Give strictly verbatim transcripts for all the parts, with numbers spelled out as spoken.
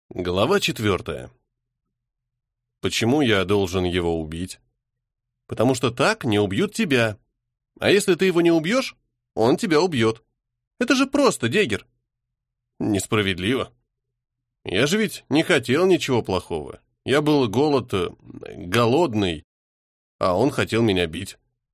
Глава четвертая. Почему я должен его убить? Потому что так не убьют тебя. А если ты его не убьешь, он тебя убьет. Это же просто, Дегер. Несправедливо. Я же ведь не хотел ничего плохого. Я был голод... голодный, а он хотел меня бить.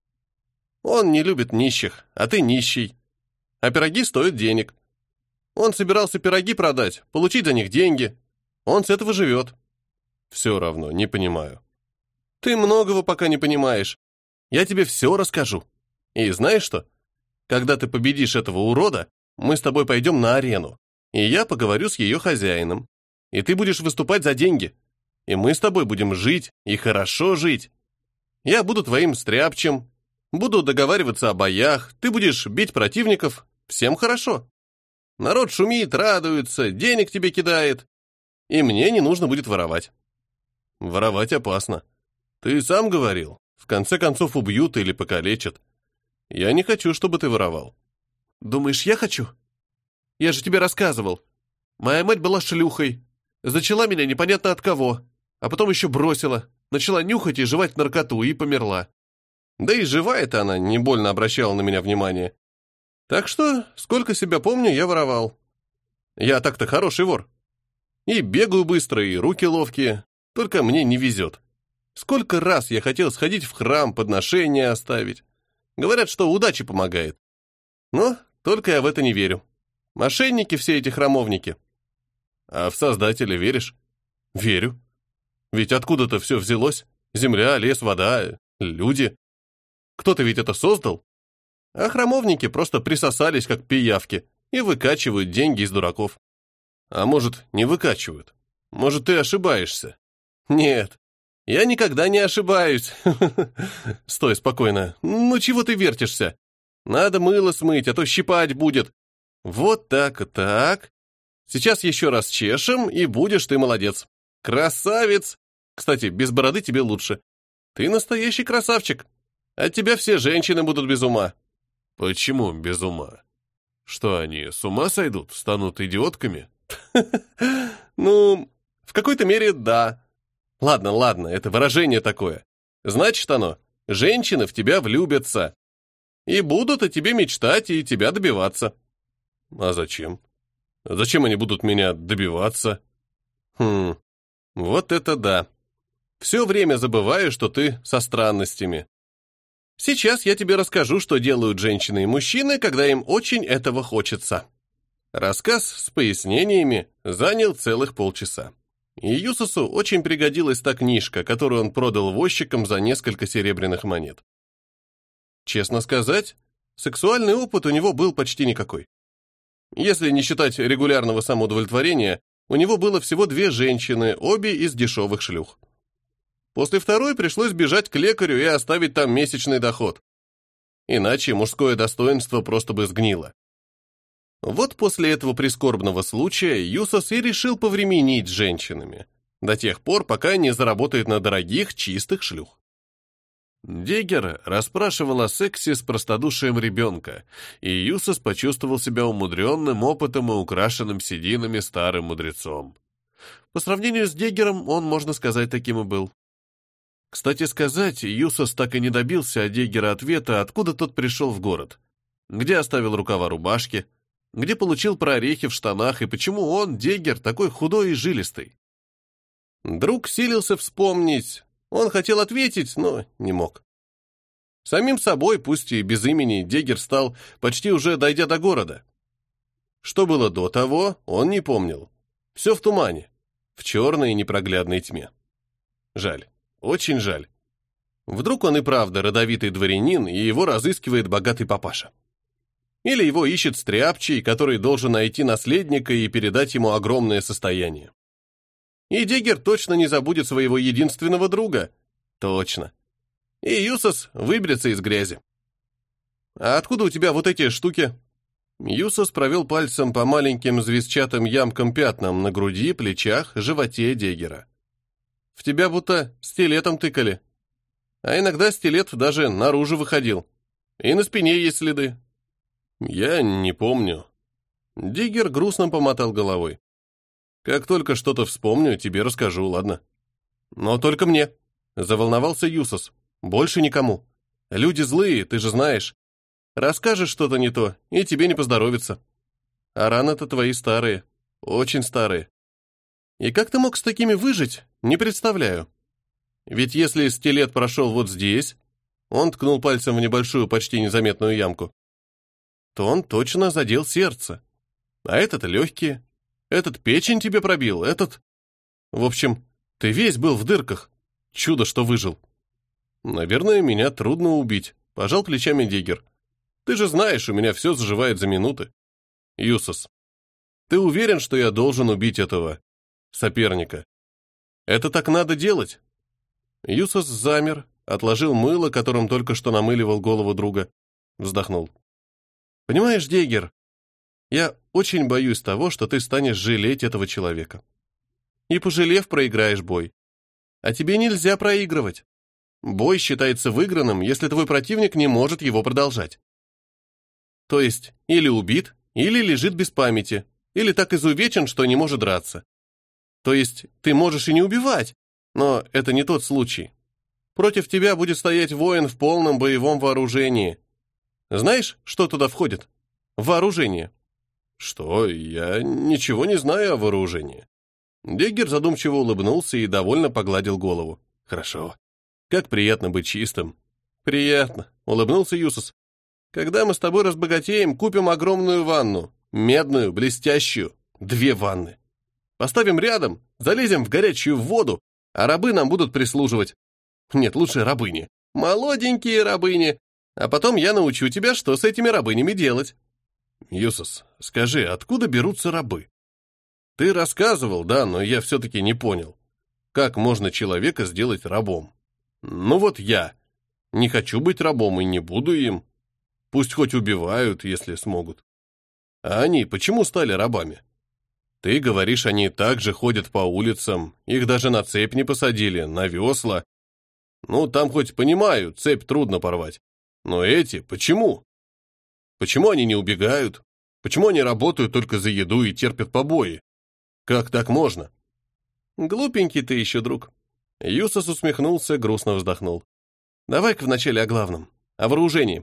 Он не любит нищих, а ты нищий. А пироги стоят денег. Он собирался пироги продать, получить за них деньги. Он с этого живет. Все равно, не понимаю. Ты многого пока не понимаешь. Я тебе все расскажу. И знаешь что? Когда ты победишь этого урода, мы с тобой пойдем на арену, и я поговорю с ее хозяином. И ты будешь выступать за деньги. И мы с тобой будем жить, и хорошо жить. Я буду твоим стряпчем, буду договариваться о боях, ты будешь бить противников. Всем хорошо. Народ шумит, радуется, денег тебе кидает. И мне не нужно будет воровать. Воровать опасно. Ты сам говорил. В конце концов убьют или покалечат. Я не хочу, чтобы ты воровал. Думаешь, я хочу? Я же тебе рассказывал. Моя мать была шлюхой. Зачала меня непонятно от кого. А потом еще бросила. Начала нюхать и жевать наркоту и померла. Да и живая-то она не больно обращала на меня внимание. Так что, сколько себя помню, я воровал. Я так-то хороший вор. И бегаю быстро, и руки ловкие. Только мне не везет. Сколько раз я хотел сходить в храм, подношения оставить. Говорят, что удача помогает. Но только я в это не верю. Мошенники все эти храмовники. А в Создателя веришь? Верю. Ведь откуда-то все взялось. Земля, лес, вода, люди. Кто-то ведь это создал. А храмовники просто присосались, как пиявки, и выкачивают деньги из дураков. А может, не выкачивают? Может, ты ошибаешься? Нет, я никогда не ошибаюсь. Стой, спокойно. Ну, чего ты вертишься? Надо мыло смыть, а то щипать будет. Вот так и так. Сейчас еще раз чешем, и будешь ты молодец. Красавец! Кстати, без бороды тебе лучше. Ты настоящий красавчик. От тебя все женщины будут без ума. Почему без ума? Что они, с ума сойдут, станут идиотками? Ну, в какой-то мере да. Ладно, ладно, это выражение такое. Значит оно, женщины в тебя влюбятся. И будут о тебе мечтать и тебя добиваться. А зачем? Зачем они будут меня добиваться? Хм, вот это да. Все время забываю, что ты со странностями. Сейчас я тебе расскажу, что делают женщины и мужчины, когда им очень этого хочется. Рассказ с пояснениями занял целых полчаса. И Юсусу очень пригодилась та книжка, которую он продал возчикам за несколько серебряных монет. Честно сказать, сексуальный опыт у него был почти никакой. Если не считать регулярного самоудовлетворения, у него было всего две женщины, обе из дешевых шлюх. После второй пришлось бежать к лекарю и оставить там месячный доход. Иначе мужское достоинство просто бы сгнило. Вот после этого прискорбного случая Юсос и решил повременить с женщинами, до тех пор, пока не заработает на дорогих, чистых шлюх. Дегер расспрашивал о сексе с простодушием ребенка, и Юсос почувствовал себя умудренным опытом и украшенным сединами старым мудрецом. По сравнению с Дегером он, можно сказать, таким и был. Кстати сказать, Юсос так и не добился от Дегера ответа, откуда тот пришел в город, где оставил рукава рубашки, где получил прорехи в штанах и почему он, Дегер, такой худой и жилистый. Друг силился вспомнить, он хотел ответить, но не мог. Самим собой, пусть и без имени, Дегер стал, почти уже дойдя до города. Что было до того, он не помнил. Все в тумане, в черной и непроглядной тьме. Жаль. Очень жаль. Вдруг он и правда родовитый дворянин, и его разыскивает богатый папаша. Или его ищет стряпчий, который должен найти наследника и передать ему огромное состояние. И Дегер точно не забудет своего единственного друга. Точно. И Юсос выберется из грязи. А откуда у тебя вот эти штуки? Юсос провел пальцем по маленьким звездчатым ямкам-пятнам на груди, плечах, животе Дегера. В тебя будто стилетом тыкали. А иногда стилет даже наружу выходил. И на спине есть следы. Я не помню. Диггер грустно помотал головой. Как только что-то вспомню, тебе расскажу, ладно? Но только мне. Заволновался Юсос. Больше никому. Люди злые, ты же знаешь. Расскажешь что-то не то, и тебе не поздоровится. А раны-то твои старые. Очень старые. И как ты мог с такими выжить, не представляю. Ведь если стилет прошел вот здесь, он ткнул пальцем в небольшую, почти незаметную ямку, то он точно задел сердце. А этот легкие. Этот печень тебе пробил, этот... В общем, ты весь был в дырках. Чудо, что выжил. Наверное, меня трудно убить, пожал плечами Диггер. Ты же знаешь, у меня все заживает за минуты. Юсос, ты уверен, что я должен убить этого соперника? Это так надо делать? Юсос замер, отложил мыло, которым только что намыливал голову друга, вздохнул. Понимаешь, Диггер, я очень боюсь того, что ты станешь жалеть этого человека. И, пожалев, проиграешь бой. А тебе нельзя проигрывать. Бой считается выигранным, если твой противник не может его продолжать. То есть, или убит, или лежит без памяти, или так изувечен, что не может драться. То есть, ты можешь и не убивать, но это не тот случай. Против тебя будет стоять воин в полном боевом вооружении. Знаешь, что туда входит? Вооружение. Что? Я ничего не знаю о вооружении. Диггер задумчиво улыбнулся и довольно погладил голову. Хорошо. Как приятно быть чистым. Приятно, улыбнулся Юсос. Когда мы с тобой разбогатеем, купим огромную ванну. Медную, блестящую. Две ванны. Поставим рядом, залезем в горячую воду, а рабы нам будут прислуживать. Нет, лучше рабыни. Молоденькие рабыни. А потом я научу тебя, что с этими рабынями делать. Юсос, скажи, откуда берутся рабы? Ты рассказывал, да, но я все-таки не понял. Как можно человека сделать рабом? Ну вот я. Не хочу быть рабом и не буду им. Пусть хоть убивают, если смогут. А они почему стали рабами? Ты говоришь, они также ходят по улицам, их даже на цепь не посадили, на весла. Ну, там хоть понимаю, цепь трудно порвать. Но эти, почему? Почему они не убегают? Почему они работают только за еду и терпят побои? Как так можно? Глупенький ты еще, друг. Юсос усмехнулся, грустно вздохнул. Давай-ка вначале о главном, о вооружении.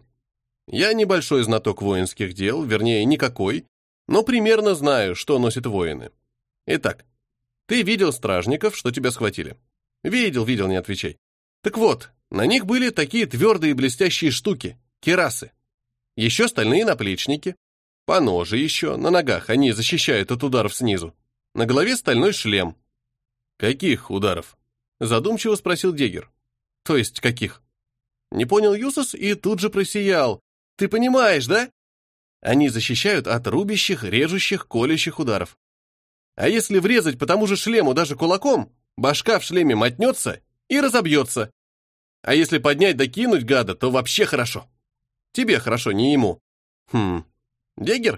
Я небольшой знаток воинских дел, вернее, никакой, но примерно знаю, что носят воины. Итак, ты видел стражников, что тебя схватили? Видел, видел, не отвечай. Так вот, на них были такие твердые блестящие штуки, кирасы. Еще стальные наплечники, поножи еще, на ногах, они защищают от ударов снизу. На голове стальной шлем. Каких ударов? Задумчиво спросил Диггер. То есть каких? Не понял Юсос и тут же просиял. Ты понимаешь, да? Они защищают от рубящих, режущих, колющих ударов. А если врезать по тому же шлему даже кулаком, башка в шлеме мотнется и разобьется. А если поднять да кинуть гада, то вообще хорошо. Тебе хорошо, не ему. Хм. Диггер?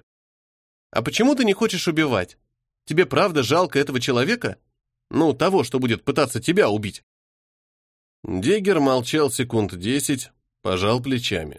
А почему ты не хочешь убивать? Тебе правда жалко этого человека? Ну, того, что будет пытаться тебя убить. Диггер молчал секунд десять, пожал плечами.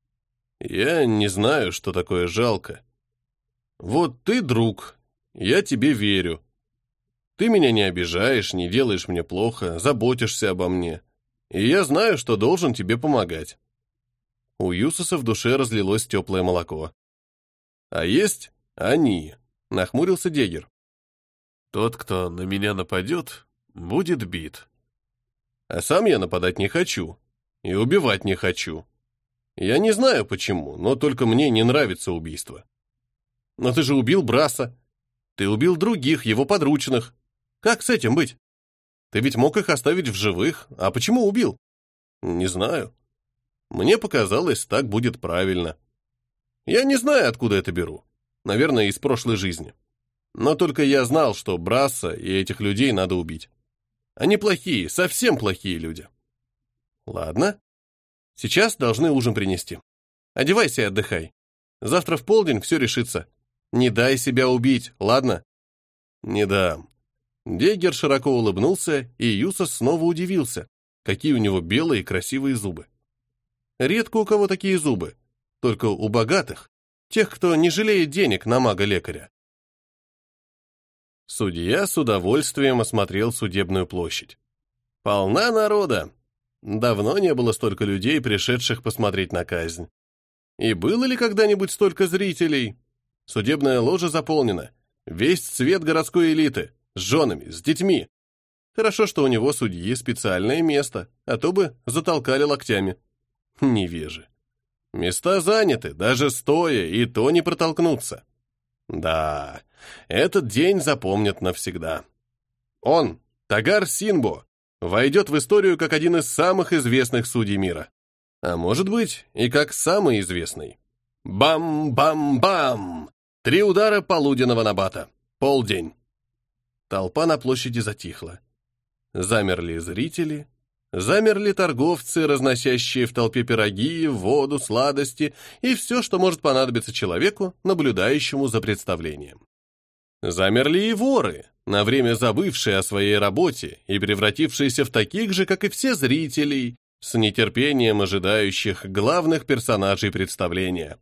Я не знаю, что такое жалко. Вот ты, друг, я тебе верю. Ты меня не обижаешь, не делаешь мне плохо, заботишься обо мне. И я знаю, что должен тебе помогать. У Юсоса в душе разлилось теплое молоко. А есть они, нахмурился Диггер. Тот, кто на меня нападет, будет бит. А сам я нападать не хочу. И убивать не хочу. Я не знаю почему, но только мне не нравится убийство. Но ты же убил Браса. Ты убил других, его подручных. Как с этим быть? Ты ведь мог их оставить в живых, а почему убил? Не знаю. Мне показалось, так будет правильно. Я не знаю, откуда это беру. Наверное, из прошлой жизни. Но только я знал, что Браса и этих людей надо убить. Они плохие, совсем плохие люди. Ладно. Сейчас должны ужин принести. Одевайся и отдыхай. Завтра в полдень все решится. Не дай себя убить, ладно? Не дам. Диггер широко улыбнулся, и Юсос снова удивился, какие у него белые красивые зубы. Редко у кого такие зубы, только у богатых, тех, кто не жалеет денег на мага-лекаря. Судья с удовольствием осмотрел судебную площадь. Полна народа. Давно не было столько людей, пришедших посмотреть на казнь. И было ли когда-нибудь столько зрителей? Судебная ложа заполнена. Весь цвет городской элиты. С женами, с детьми. Хорошо, что у него, судьи, специальное место, а то бы затолкали локтями. Невежи. Места заняты, даже стоя, и то не протолкнуться. Да, этот день запомнят навсегда. Он, Тагар Синбо, войдет в историю как один из самых известных судей мира. А может быть, и как самый известный. Бам-бам-бам! Три удара полуденного набата. Полдень. Толпа на площади затихла. Замерли зрители, замерли торговцы, разносящие в толпе пироги, воду, сладости и все, что может понадобиться человеку, наблюдающему за представлением. Замерли и воры, на время забывшие о своей работе и превратившиеся в таких же, как и все зрителей, с нетерпением ожидающих главных персонажей представления.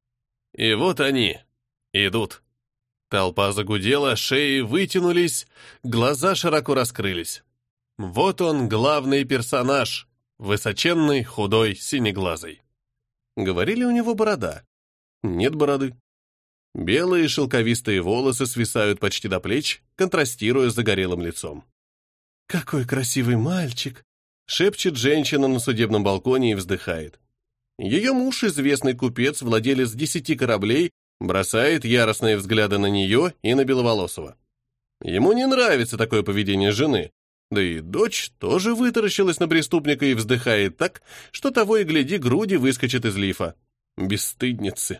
И вот они идут. Толпа загудела, шеи вытянулись, глаза широко раскрылись. Вот он, главный персонаж, высоченный, худой, синеглазый. Говорили, у него борода. Нет бороды. Белые шелковистые волосы свисают почти до плеч, контрастируя с загорелым лицом. «Какой красивый мальчик!» — шепчет женщина на судебном балконе и вздыхает. Ее муж, известный купец, владелец десяти кораблей, бросает яростные взгляды на нее и на Беловолосова. Ему не нравится такое поведение жены, да и дочь тоже вытаращилась на преступника и вздыхает так, что того и гляди, груди выскочат из лифа. Бесстыдницы.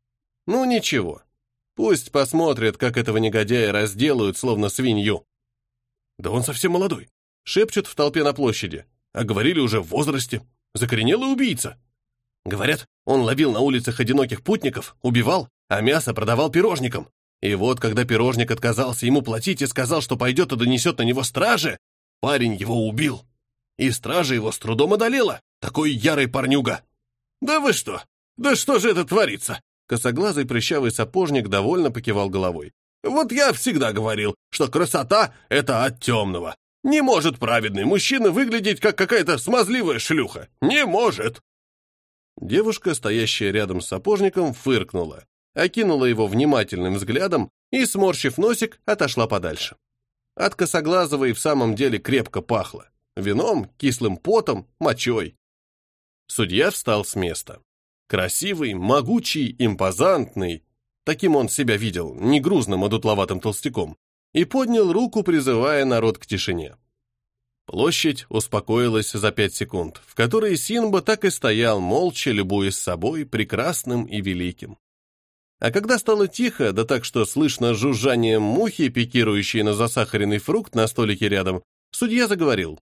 Ну ничего, пусть посмотрят, как этого негодяя разделают, словно свинью. «Да он совсем молодой», — шепчут в толпе на площади, а говорили уже в возрасте. Закоренелый убийца. Говорят, он ловил на улицах одиноких путников, убивал, а мясо продавал пирожникам. И вот, когда пирожник отказался ему платить и сказал, что пойдет и донесет на него страже, парень его убил. И стража его с трудом одолела. Такой ярый парнюга. «Да вы что? Да что же это творится?» Косоглазый прыщавый сапожник довольно покивал головой. «Вот я всегда говорил, что красота — это от темного. Не может праведный мужчина выглядеть, как какая-то смазливая шлюха. Не может!» Девушка, стоящая рядом с сапожником, фыркнула, окинула его внимательным взглядом и, сморщив носик, отошла подальше. От Косоглазого и в самом деле крепко пахло. Вином, кислым потом, мочой. Судья встал с места. Красивый, могучий, импозантный, таким он себя видел, не грузным, а дутловатым толстяком, и поднял руку, призывая народ к тишине. Площадь успокоилась за пять секунд, в которые Синбо так и стоял, молча любуясь собой, прекрасным и великим. А когда стало тихо, да так, что слышно жужжание мухи, пикирующей на засахаренный фрукт на столике рядом, судья заговорил.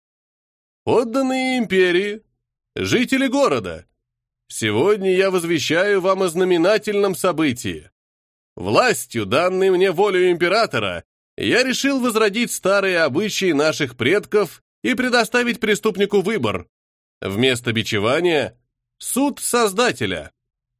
«Подданные империи, жители города, сегодня я возвещаю вам о знаменательном событии. Властью, данной мне волею императора, я решил возродить старые обычаи наших предков и предоставить преступнику выбор. Вместо бичевания — суд Создателя».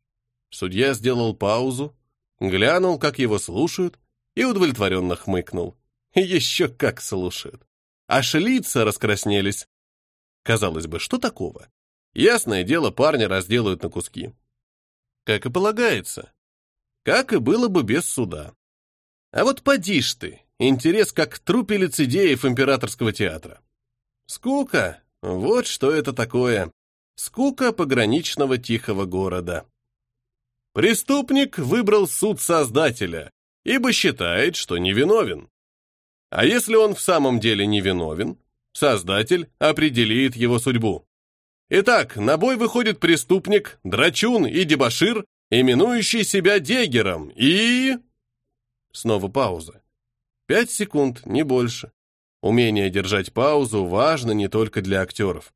Судья сделал паузу, глянул, как его слушают, и удовлетворенно хмыкнул. Еще как слушают. Аж лица раскраснелись. Казалось бы, что такого? Ясное дело, парня разделают на куски. Как и полагается. Как и было бы без суда. А вот поди ж ты, интерес как труппе лицедеев императорского театра. Скука, вот что это такое. Скука пограничного тихого города. Преступник выбрал суд Создателя, ибо считает, что невиновен. А если он в самом деле невиновен, Создатель определит его судьбу. Итак, на бой выходит преступник, драчун и дебошир, именующий себя Дегером, и... Снова пауза. Пять секунд, не больше. Умение держать паузу важно не только для актеров.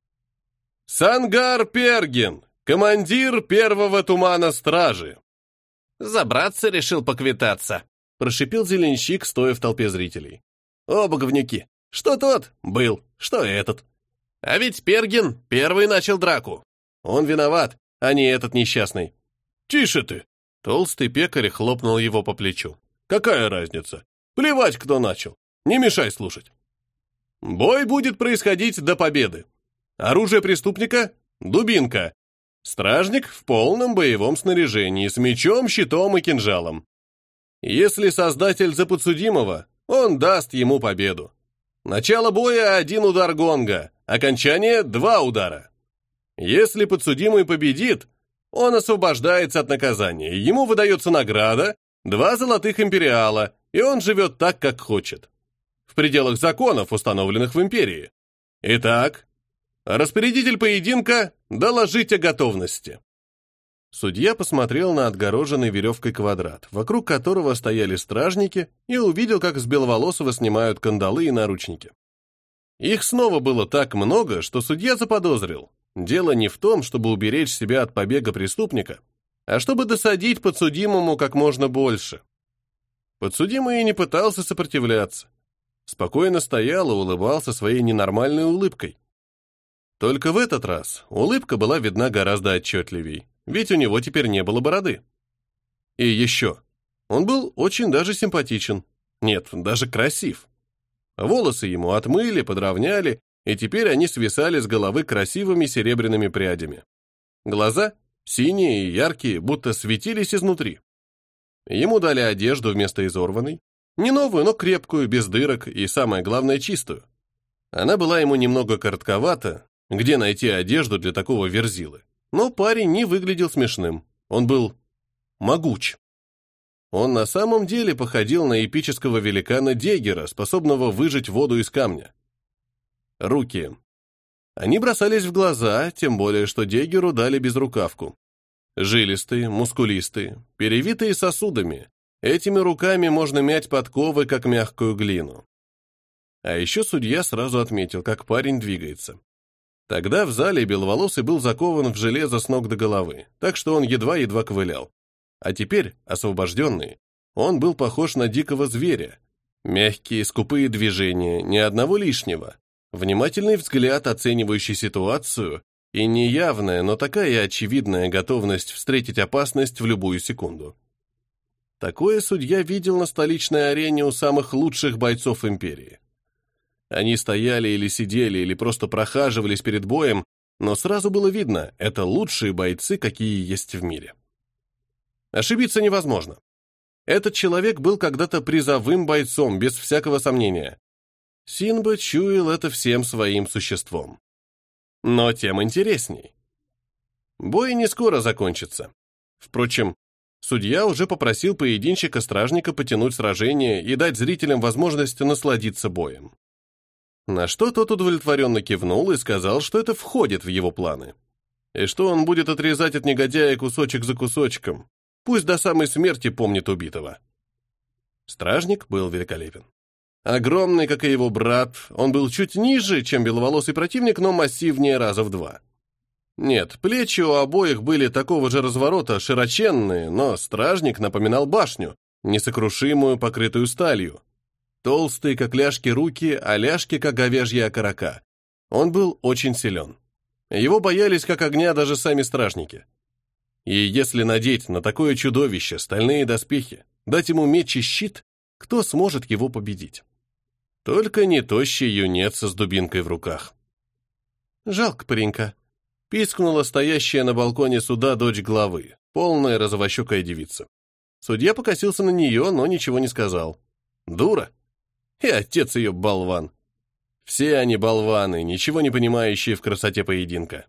Сангар Перген, командир первого тумана стражи. «Забраться решил поквитаться», — прошипел зеленщик, стоя в толпе зрителей. «Оба говнюки. Что тот был, что этот. А ведь Перген первый начал драку. Он виноват, а не этот несчастный». «Тише ты!» — толстый пекарь хлопнул его по плечу. «Какая разница? Плевать, кто начал. Не мешай слушать. Бой будет происходить до победы. Оружие преступника – дубинка. Стражник в полном боевом снаряжении, с мечом, щитом и кинжалом. Если создатель за подсудимого, он даст ему победу. Начало боя – один удар гонга, окончание – два удара. Если подсудимый победит, он освобождается от наказания, ему выдается награда, два золотых империала, и он живет так, как хочет. В пределах законов, установленных в империи. Итак, распорядитель поединка – доложить о готовности. Судья посмотрел на отгороженный веревкой квадрат, вокруг которого стояли стражники, и увидел, как с Беловолосова снимают кандалы и наручники. Их снова было так много, что судья заподозрил. Дело не в том, чтобы уберечь себя от побега преступника, а чтобы досадить подсудимому как можно больше. Подсудимый и не пытался сопротивляться. Спокойно стоял и улыбался своей ненормальной улыбкой. Только в этот раз улыбка была видна гораздо отчетливей, ведь у него теперь не было бороды. И еще, он был очень даже симпатичен. Нет, даже красив. Волосы ему отмыли, подровняли, и теперь они свисали с головы красивыми серебряными прядями. Глаза, синие и яркие, будто светились изнутри. Ему дали одежду вместо изорванной, не новую, но крепкую, без дырок и, самое главное, чистую. Она была ему немного коротковата, где найти одежду для такого верзилы. Но парень не выглядел смешным, он был могуч. Он на самом деле походил на эпического великана Дегера, способного выжать воду из камня. Руки. Они бросались в глаза, тем более, что Дегеру дали безрукавку. Жилистые, мускулистые, перевитые сосудами. Этими руками можно мять подковы, как мягкую глину. А еще судья сразу отметил, как парень двигается. Тогда в зале Беловолосый был закован в железо с ног до головы, так что он едва-едва ковылял. А теперь, освобожденный, он был похож на дикого зверя. Мягкие, скупые движения, ни одного лишнего. Внимательный взгляд, оценивающий ситуацию, и неявная, но такая очевидная готовность встретить опасность в любую секунду. Такое судья видел на столичной арене у самых лучших бойцов империи. Они стояли или сидели, или просто прохаживались перед боем, но сразу было видно, это лучшие бойцы, какие есть в мире. Ошибиться невозможно. Этот человек был когда-то призовым бойцом, без всякого сомнения. Синба чуял это всем своим существом. Но тем интересней. Бой не скоро закончится. Впрочем, судья уже попросил поединщика-стражника потянуть сражение и дать зрителям возможность насладиться боем. На что тот удовлетворенно кивнул и сказал, что это входит в его планы. И что он будет отрезать от негодяя кусочек за кусочком, пусть до самой смерти помнит убитого. Стражник был великолепен. Огромный, как и его брат, он был чуть ниже, чем беловолосый противник, но массивнее раза в два. Нет, плечи у обоих были такого же разворота, широченные, но стражник напоминал башню, несокрушимую, покрытую сталью. Толстые, как ляжки, руки, а ляжки, как говяжья окорока. Он был очень силен. Его боялись, как огня, даже сами стражники. И если надеть на такое чудовище стальные доспехи, дать ему меч и щит, кто сможет его победить? Только не тощий юнец с дубинкой в руках. «Жалко паренька», — пискнула стоящая на балконе суда дочь главы, полная розовощекая девица. Судья покосился на нее, но ничего не сказал. Дура. И отец ее болван. Все они болваны, ничего не понимающие в красоте поединка.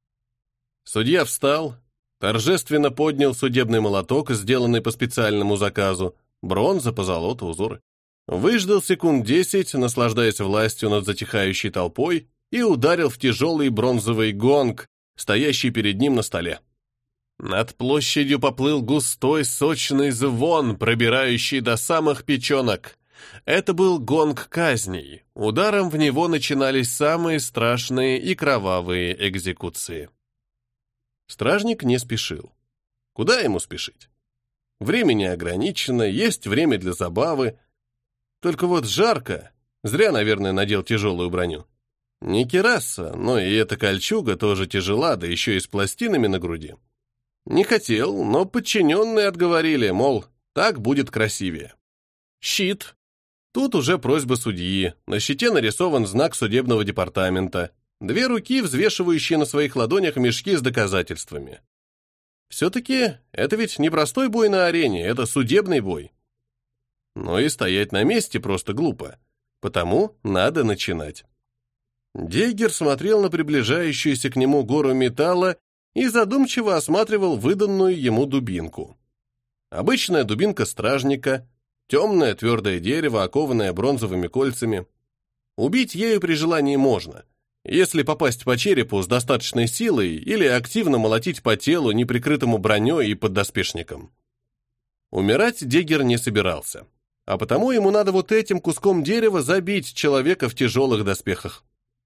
Судья встал, торжественно поднял судебный молоток, сделанный по специальному заказу, бронза, позолота, узоры. Выждал секунд десять, наслаждаясь властью над затихающей толпой, и ударил в тяжелый бронзовый гонг, стоящий перед ним на столе. Над площадью поплыл густой сочный звон, пробирающий до самых печенок. Это был гонг казней. Ударом в него начинались самые страшные и кровавые экзекуции. Стражник не спешил. Куда ему спешить? Времени ограничено, есть время для забавы. Только вот жарко. Зря, наверное, надел тяжелую броню. Не кираса, но и эта кольчуга тоже тяжела, да еще и с пластинами на груди. Не хотел, но подчиненные отговорили, мол, так будет красивее. Щит, Тут уже просьба судьи, на щите нарисован знак судебного департамента, две руки, взвешивающие на своих ладонях мешки с доказательствами. Все-таки это ведь не простой бой на арене, это судебный бой. Но и стоять на месте просто глупо, потому надо начинать. Деггер смотрел на приближающуюся к нему гору металла и задумчиво осматривал выданную ему дубинку. Обычная дубинка стражника, темное твердое дерево, окованное бронзовыми кольцами. Убить ею при желании можно, если попасть по черепу с достаточной силой или активно молотить по телу, неприкрытому броней и поддоспешником. Умирать Деггер не собирался, а потому ему надо вот этим куском дерева забить человека в тяжелых доспехах.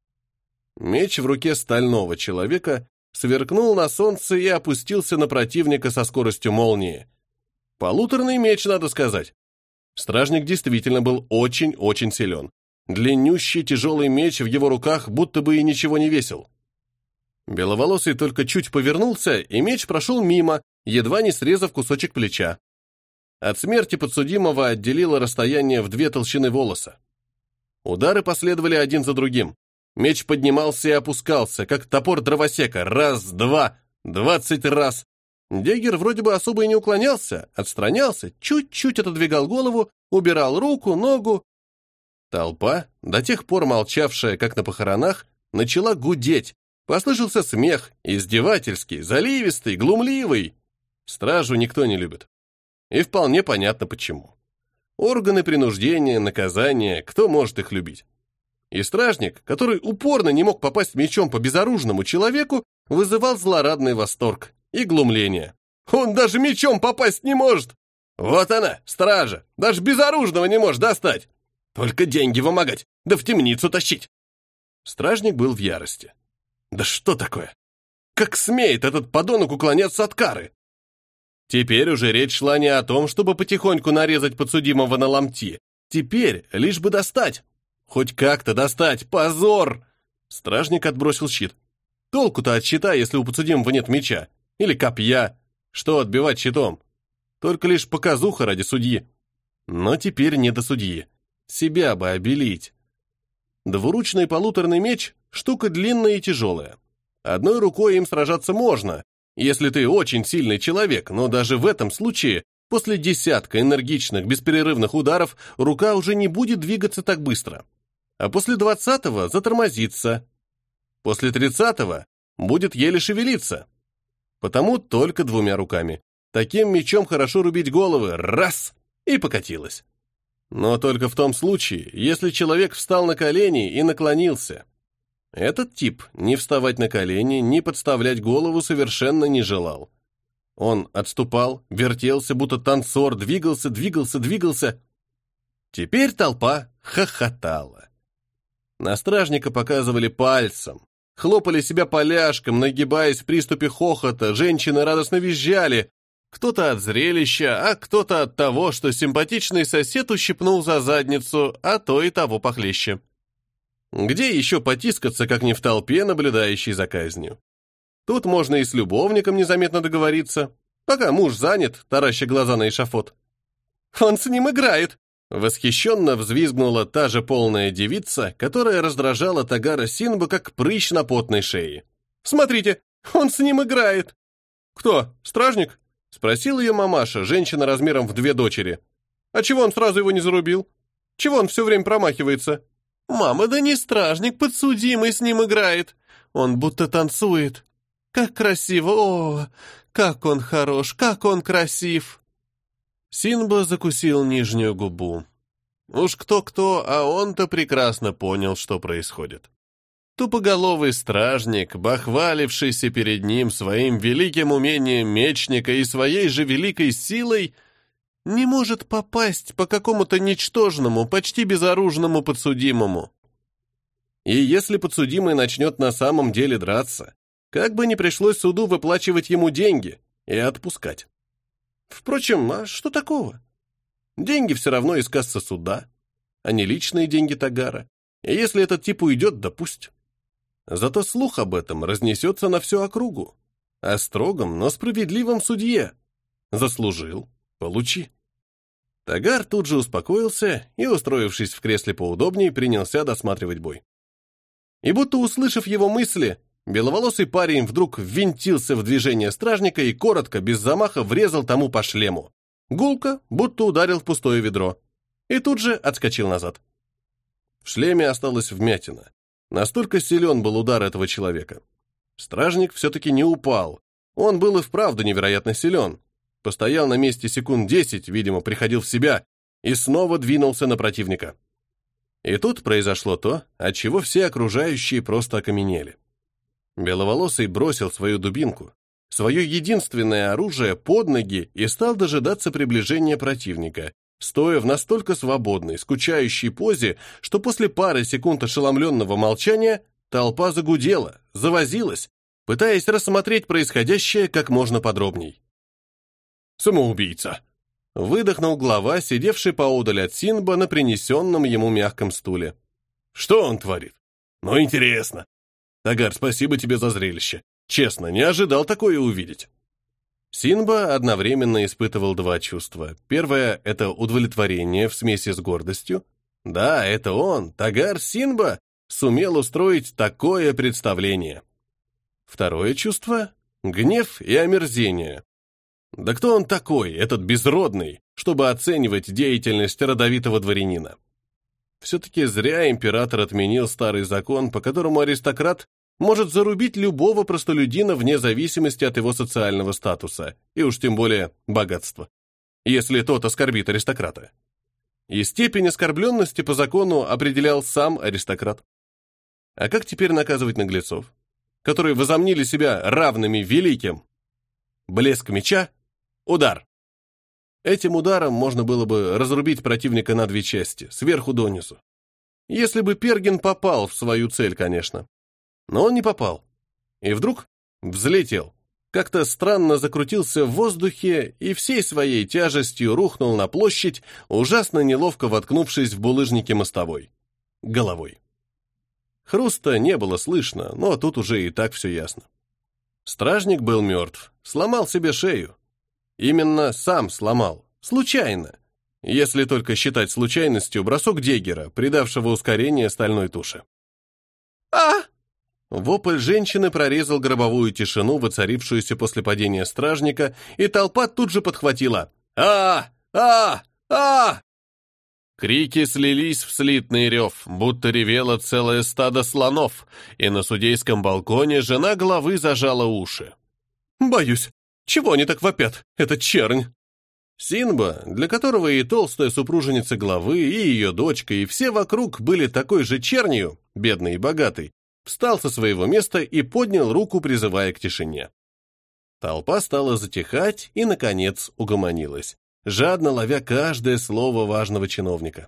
Меч в руке стального человека сверкнул на солнце и опустился на противника со скоростью молнии. Полуторный меч, надо сказать. Стражник действительно был очень-очень силен. Длиннющий тяжелый меч в его руках будто бы и ничего не весил. Беловолосый только чуть повернулся, и меч прошел мимо, едва не срезав кусочек плеча. От смерти подсудимого отделило расстояние в две толщины волоса. Удары последовали один за другим. Меч поднимался и опускался, как топор дровосека. Раз, два, двадцать раз. Деггер вроде бы особо и не уклонялся, отстранялся, чуть-чуть отодвигал голову, убирал руку, ногу. Толпа, до тех пор молчавшая, как на похоронах, начала гудеть. Послышался смех, издевательский, заливистый, глумливый. Стражу никто не любит. И вполне понятно почему. Органы принуждения, наказания, кто может их любить? И стражник, который упорно не мог попасть мечом по безоружному человеку, вызывал злорадный восторг и глумление. Он даже мечом попасть не может! Вот она, стража, даже безоружного не может достать! Только деньги вымогать, да в темницу тащить! Стражник был в ярости. Да что такое? Как смеет этот подонок уклоняться от кары? Теперь уже речь шла не о том, чтобы потихоньку нарезать подсудимого на ломти. Теперь лишь бы достать. Хоть как-то достать! Позор! Стражник отбросил щит. Толку-то от щита, если у подсудимого нет меча. Или копья. Что отбивать щитом? Только лишь показуха ради судьи. Но теперь не до судьи. Себя бы обелить. Двуручный полуторный меч – штука длинная и тяжелая. Одной рукой им сражаться можно, если ты очень сильный человек, но даже в этом случае, после десятка энергичных, бесперерывных ударов, рука уже не будет двигаться так быстро. А после двадцатого затормозится. После тридцатого будет еле шевелиться. Потому только двумя руками. Таким мечом хорошо рубить головы. Раз! И покатилось. Но только в том случае, если человек встал на колени и наклонился. Этот тип ни вставать на колени, ни подставлять голову совершенно не желал. Он отступал, вертелся, будто танцор, двигался, двигался, двигался. Теперь толпа хохотала. На стражника показывали пальцем, хлопали себя поляшком, нагибаясь в приступе хохота, женщины радостно визжали. Кто-то от зрелища, а кто-то от того, что симпатичный сосед ущипнул за задницу, а то и того похлеще. Где еще потискаться, как не в толпе, наблюдающей за казнью? Тут можно и с любовником незаметно договориться, пока муж занят, тараща глаза на эшафот. «Он с ним играет!» Восхищенно взвизгнула та же полная девица, которая раздражала Тагара Синбу, как прыщ на потной шее. «Смотрите, он с ним играет!» «Кто, стражник?» — спросила ее мамаша, женщина размером в две дочери. «А чего он сразу его не зарубил? Чего он все время промахивается?» «Мама, да не стражник, подсудимый с ним играет. Он будто танцует. Как красиво! О, как он хорош, как он красив!» Синба закусил нижнюю губу. Уж кто-кто, а он-то прекрасно понял, что происходит. Тупоголовый стражник, бахвалившийся перед ним своим великим умением мечника и своей же великой силой, не может попасть по какому-то ничтожному, почти безоружному подсудимому. И если подсудимый начнет на самом деле драться, как бы ни пришлось суду выплачивать ему деньги и отпускать. Впрочем, а что такого? Деньги все равно из кассы суда, а не личные деньги Тагара. И если этот тип уйдет, да пусть. Зато слух об этом разнесется на всю округу. О строгом, но справедливом судье. Заслужил — получи. Тагар тут же успокоился и, устроившись в кресле поудобнее, принялся досматривать бой. И будто услышав его мысли, беловолосый парень вдруг ввинтился в движение стражника и коротко, без замаха, врезал тому по шлему. Гулко, будто ударил в пустое ведро. И тут же отскочил назад. В шлеме осталась вмятина. Настолько силен был удар этого человека. Стражник все-таки не упал. Он был и вправду невероятно силен. Постоял на месте секунд десять, видимо, приходил в себя, и снова двинулся на противника. И тут произошло то, от чего все окружающие просто окаменели. Беловолосый бросил свою дубинку, свое единственное оружие, под ноги и стал дожидаться приближения противника, стоя в настолько свободной, скучающей позе, что после пары секунд ошеломленного молчания толпа загудела, завозилась, пытаясь рассмотреть происходящее как можно подробней. «Самоубийца!» — выдохнул глава, сидевший поодаль от Синба на принесенном ему мягком стуле. «Что он творит? Ну, интересно. Тагар, спасибо тебе за зрелище. Честно, не ожидал такое увидеть». Синба одновременно испытывал два чувства. Первое — это удовлетворение в смеси с гордостью. Да, это он, Тагар Синба, сумел устроить такое представление. Второе чувство — гнев и омерзение. Да кто он такой, этот безродный, чтобы оценивать деятельность родовитого дворянина? Все-таки зря император отменил старый закон, по которому аристократ может зарубить любого простолюдина вне зависимости от его социального статуса, и уж тем более богатства, если тот оскорбит аристократа. И степень оскорбленности по закону определял сам аристократ. А как теперь наказывать наглецов, которые возомнили себя равными великим? Блеск меча, удар. Этим ударом можно было бы разрубить противника на две части, сверху донизу. Если бы Перген попал в свою цель, конечно. Но он не попал. И вдруг взлетел. Как-то странно закрутился в воздухе и всей своей тяжестью рухнул на площадь, ужасно неловко воткнувшись в булыжники мостовой. Головой. Хруста не было слышно, но тут уже и так все ясно. Стражник был мертв, сломал себе шею. Именно сам сломал, случайно, если только считать случайностью бросок Деггера, придавшего ускорение стальной туше. «А!» Вопль женщины прорезал гробовую тишину, воцарившуюся после падения стражника, и толпа тут же подхватила «А! А! А!». Крики слились в слитный рев, будто ревело целое стадо слонов, и на судейском балконе жена главы зажала уши. «Боюсь, чего они так вопят? Это чернь!» Синба, для которого и толстая супруженица главы, и ее дочка, и все вокруг были такой же чернью, бедной и богатой, встал со своего места и поднял руку, призывая к тишине. Толпа стала затихать и, наконец, угомонилась, жадно ловя каждое слово важного чиновника.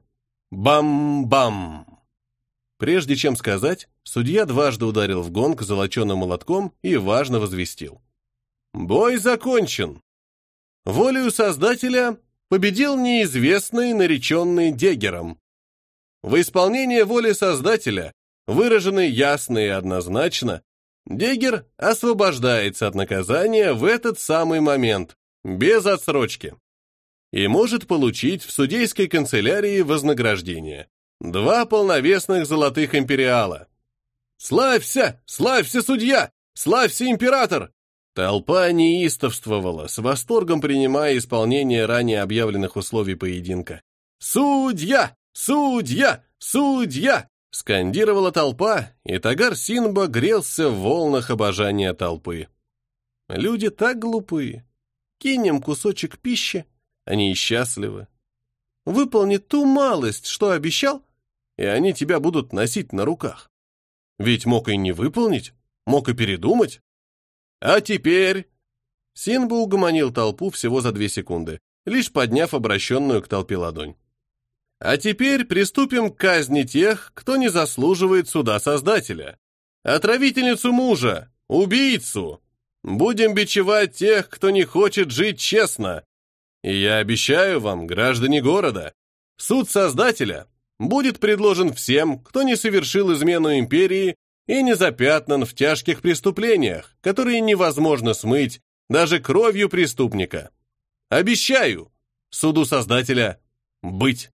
Бам-бам! Прежде чем сказать, судья дважды ударил в гонг золоченым молотком и важно возвестил. Бой закончен. Волею Создателя победил неизвестный, нареченный Деггером. В исполнение воли Создателя, выраженной ясно и однозначно, Деггер освобождается от наказания в этот самый момент, без отсрочки, и может получить в судейской канцелярии вознаграждение. Два полновесных золотых империала. «Славься! Славься, судья! Славься, император!» Толпа неистовствовала, с восторгом принимая исполнение ранее объявленных условий поединка. «Судья! Судья! Судья!» скандировала толпа, и Тагар Синба грелся в волнах обожания толпы. Люди так глупые. Кинем кусочек пищи, они и счастливы. Выполни ту малость, что обещал, и они тебя будут носить на руках. Ведь мог и не выполнить, мог и передумать. А теперь... Синба угомонил толпу всего за две секунды, лишь подняв обращенную к толпе ладонь. А теперь приступим к казни тех, кто не заслуживает суда Создателя. Отравительницу мужа, убийцу. Будем бичевать тех, кто не хочет жить честно. И я обещаю вам, граждане города, суд Создателя будет предложен всем, кто не совершил измену империи и не запятнан в тяжких преступлениях, которые невозможно смыть даже кровью преступника. Обещаю, суду Создателя Быть.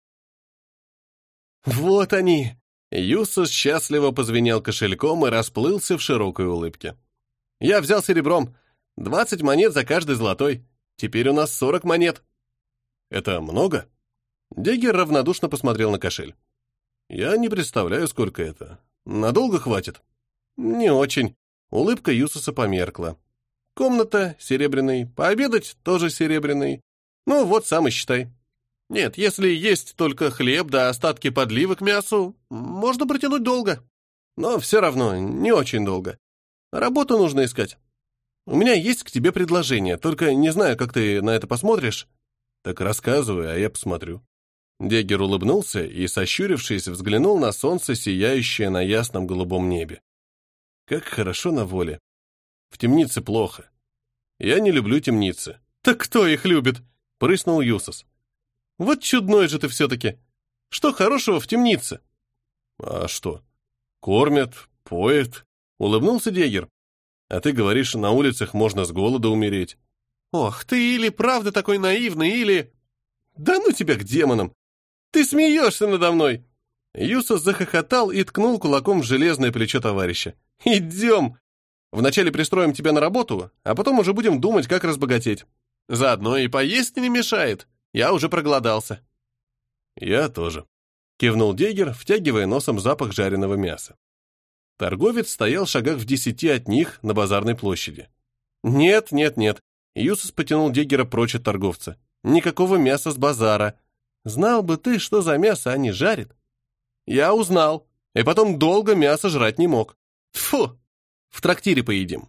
Вот они. Юсос счастливо позвенел кошельком и расплылся в широкой улыбке. Я взял серебром. Двадцать монет за каждый золотой. Теперь у нас сорок монет. Это много? Дегер равнодушно посмотрел на кошель. Я не представляю, сколько это. Надолго хватит? Не очень. Улыбка Юсоса померкла. Комната серебряный, пообедать тоже серебряный. Ну вот, сам и считай. Нет, если есть только хлеб да остатки подливы к мясу, можно протянуть долго. Но все равно не очень долго. Работу нужно искать. У меня есть к тебе предложение, только не знаю, как ты на это посмотришь. Так рассказывай, а я посмотрю. Дегер улыбнулся и, сощурившись, взглянул на солнце, сияющее на ясном голубом небе. Как хорошо на воле. В темнице плохо. Я не люблю темницы. Так кто их любит? Прыснул Юсос. Вот чудной же ты все-таки. Что хорошего в темнице? А что? Кормят, поят. Улыбнулся Дегер. А ты говоришь, на улицах можно с голода умереть. Ох, ты или правда такой наивный, или... Да ну тебя к демонам! Ты смеешься надо мной! Юсос захохотал и ткнул кулаком в железное плечо товарища. Идем! Вначале пристроим тебя на работу, а потом уже будем думать, как разбогатеть. Заодно и поесть не мешает. Я уже проголодался. Я тоже. Кивнул Дегер, втягивая носом запах жареного мяса. Торговец стоял в шагах в десяти от них на базарной площади. Нет, нет, нет. Юсос потянул Дегера прочь от торговца. Никакого мяса с базара. Знал бы ты, что за мясо они жарят. Я узнал. И потом долго мясо жрать не мог. Тьфу! В трактире поедим.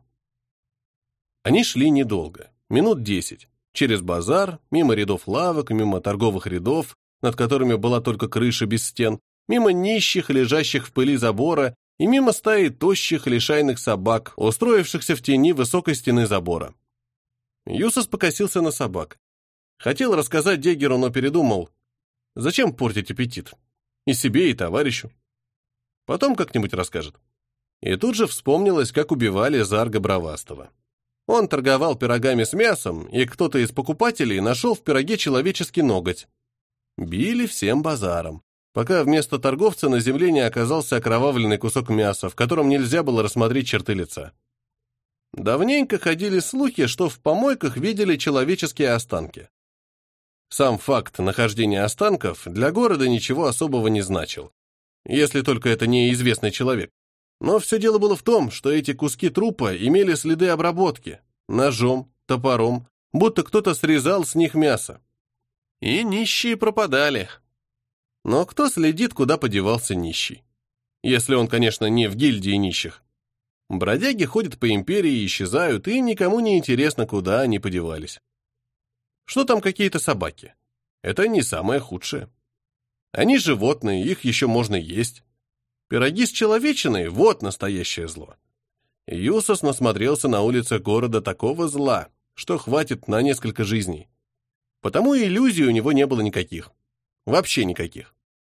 Они шли недолго. Минут десять. Через базар, мимо рядов лавок, мимо торговых рядов, над которыми была только крыша без стен, мимо нищих, лежащих в пыли забора, и мимо стаи тощих лишайных собак, устроившихся в тени высокой стены забора. Юсос покосился на собак. Хотел рассказать Дегеру, но передумал. Зачем портить аппетит? И себе, и товарищу. Потом как-нибудь расскажет. И тут же вспомнилось, как убивали Зарга Бравастого. Он торговал пирогами с мясом, и кто-то из покупателей нашел в пироге человеческий ноготь. Били всем базаром, пока вместо торговца на земле не оказался окровавленный кусок мяса, в котором нельзя было рассмотреть черты лица. Давненько ходили слухи, что в помойках видели человеческие останки. Сам факт нахождения останков для города ничего особого не значил, если только это не известный человек. Но все дело было в том, что эти куски трупа имели следы обработки, ножом, топором, будто кто-то срезал с них мясо. И нищие пропадали. Но кто следит, куда подевался нищий? Если он, конечно, не в гильдии нищих. Бродяги ходят по империи и исчезают, и никому не интересно, куда они подевались. Что там какие-то собаки? Это не самое худшее. Они животные, их еще можно есть. Пироги с человечиной — вот настоящее зло. Юсос насмотрелся на улицах города такого зла, что хватит на несколько жизней. Потому и иллюзий у него не было никаких. Вообще никаких.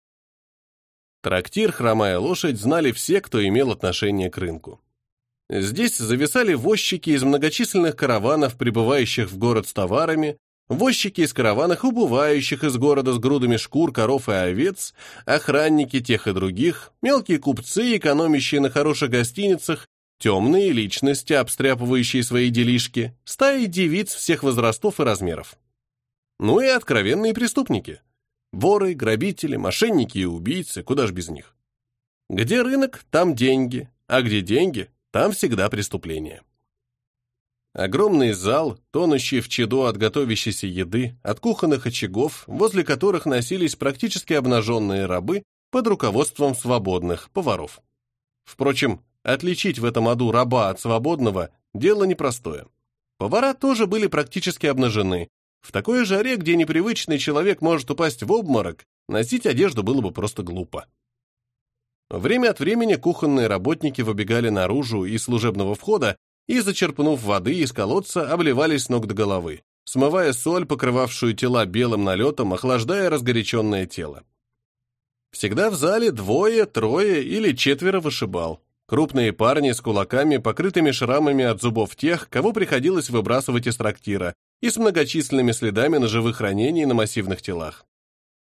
Трактир «Хромая лошадь» знали все, кто имел отношение к рынку. Здесь зависали возчики из многочисленных караванов, прибывающих в город с товарами, возчики из караванов, убывающих из города с грудами шкур, коров и овец, охранники тех и других, мелкие купцы, экономящие на хороших гостиницах, темные личности, обстряпывающие свои делишки, стаи девиц всех возрастов и размеров. Ну и откровенные преступники. Воры, грабители, мошенники и убийцы, куда ж без них. Где рынок, там деньги, а где деньги, там всегда преступление. Огромный зал, тонущий в чаду от готовящейся еды, от кухонных очагов, возле которых носились практически обнаженные рабы под руководством свободных поваров. Впрочем, отличить в этом аду раба от свободного – дело непростое. Повара тоже были практически обнажены. В такой жаре, где непривычный человек может упасть в обморок, носить одежду было бы просто глупо. Время от времени кухонные работники выбегали наружу из служебного входа и, зачерпнув воды из колодца, обливались с ног до головы, смывая соль, покрывавшую тела белым налетом, охлаждая разгоряченное тело. Всегда в зале двое, трое или четверо вышибал. Крупные парни с кулаками, покрытыми шрамами от зубов тех, кого приходилось выбрасывать из трактира, и с многочисленными следами ножевых ранений на массивных телах.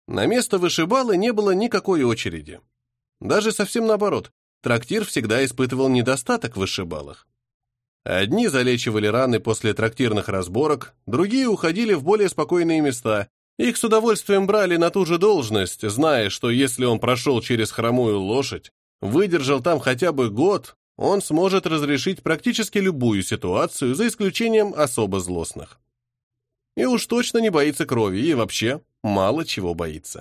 На место вышибалы не было никакой очереди. Даже совсем наоборот, трактир всегда испытывал недостаток в вышибалах. Одни залечивали раны после трактирных разборок, другие уходили в более спокойные места. Их с удовольствием брали на ту же должность, зная, что если он прошел через хромую лошадь, выдержал там хотя бы год, он сможет разрешить практически любую ситуацию, за исключением особо злостных. И уж точно не боится крови, и вообще мало чего боится.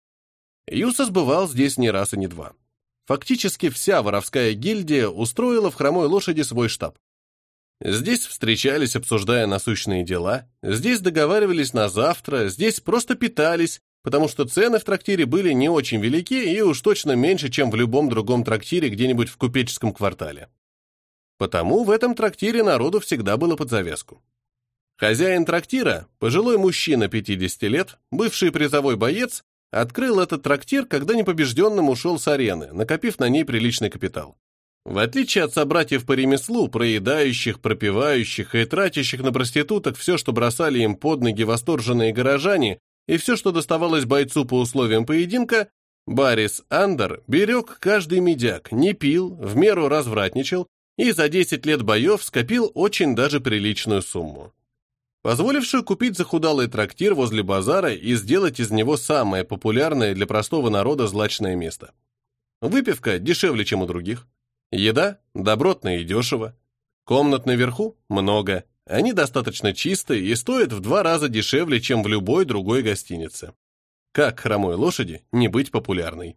Юсос бывал здесь не раз и не два. Фактически вся воровская гильдия устроила в хромой лошади свой штаб. Здесь встречались, обсуждая насущные дела, здесь договаривались на завтра, здесь просто питались, потому что цены в трактире были не очень велики и уж точно меньше, чем в любом другом трактире где-нибудь в купеческом квартале. Потому в этом трактире народу всегда было под завязку. Хозяин трактира, пожилой мужчина пятидесяти лет, бывший призовой боец, открыл этот трактир, когда непобежденным ушел с арены, накопив на ней приличный капитал. В отличие от собратьев по ремеслу, проедающих, пропивающих и тратящих на проституток все, что бросали им под ноги восторженные горожане, и все, что доставалось бойцу по условиям поединка, Барис Андер берег каждый медяк, не пил, в меру развратничал и за десять лет боев скопил очень даже приличную сумму, позволившую купить захудалый трактир возле базара и сделать из него самое популярное для простого народа злачное место. Выпивка дешевле, чем у других. Еда добротная и дешево. Комнат наверху много. Они достаточно чистые и стоят в два раза дешевле, чем в любой другой гостинице. Как хромой лошади не быть популярной?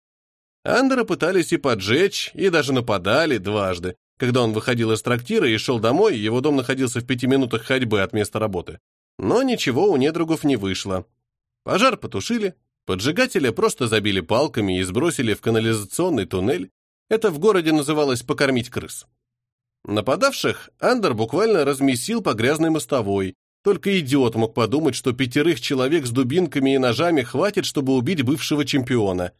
Андера пытались и поджечь, и даже нападали дважды. Когда он выходил из трактира и шел домой, его дом находился в пяти минутах ходьбы от места работы. Но ничего у недругов не вышло. Пожар потушили, поджигателя просто забили палками и сбросили в канализационный туннель. Это в городе называлось «покормить крыс». Нападавших Андер буквально размесил по грязной мостовой. Только идиот мог подумать, что пятерых человек с дубинками и ножами хватит, чтобы убить бывшего чемпиона.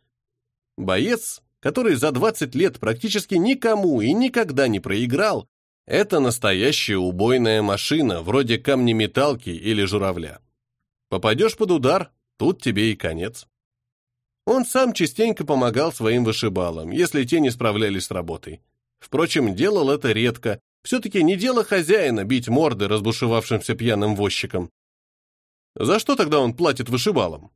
Боец, который за двадцать лет практически никому и никогда не проиграл, это настоящая убойная машина, вроде камнеметалки или журавля. Попадешь под удар, тут тебе и конец. Он сам частенько помогал своим вышибалам, если те не справлялись с работой. Впрочем, делал это редко. Все-таки не дело хозяина бить морды разбушевавшимся пьяным возчикам. За что тогда он платит вышибалам?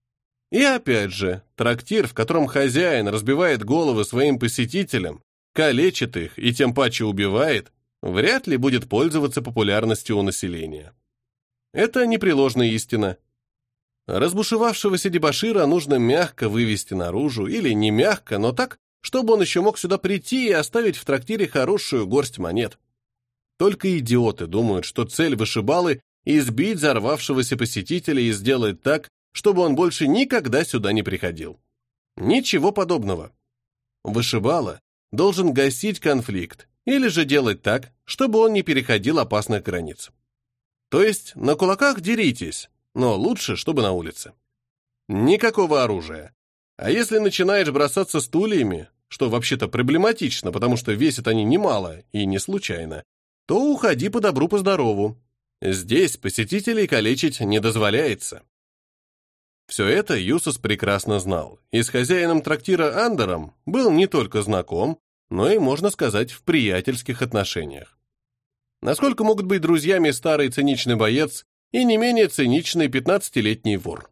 И опять же, трактир, в котором хозяин разбивает головы своим посетителям, калечит их и тем паче убивает, вряд ли будет пользоваться популярностью у населения. Это непреложная истина. Разбушевавшегося дебошира нужно мягко вывести наружу, или не мягко, но так, чтобы он еще мог сюда прийти и оставить в трактире хорошую горсть монет. Только идиоты думают, что цель вышибалы – избить взорвавшегося посетителя и сделать так, чтобы он больше никогда сюда не приходил. Ничего подобного. Вышибала должен гасить конфликт или же делать так, чтобы он не переходил опасных границ. То есть на кулаках деритесь, но лучше, чтобы на улице. Никакого оружия. А если начинаешь бросаться стульями, что вообще-то проблематично, потому что весят они немало и не случайно, то уходи по добру, по здорову. Здесь посетителей калечить не дозволяется. Все это Юсос прекрасно знал, и с хозяином трактира Андером был не только знаком, но и, можно сказать, в приятельских отношениях. Насколько могут быть друзьями старый циничный боец и не менее циничный пятнадцатилетний вор?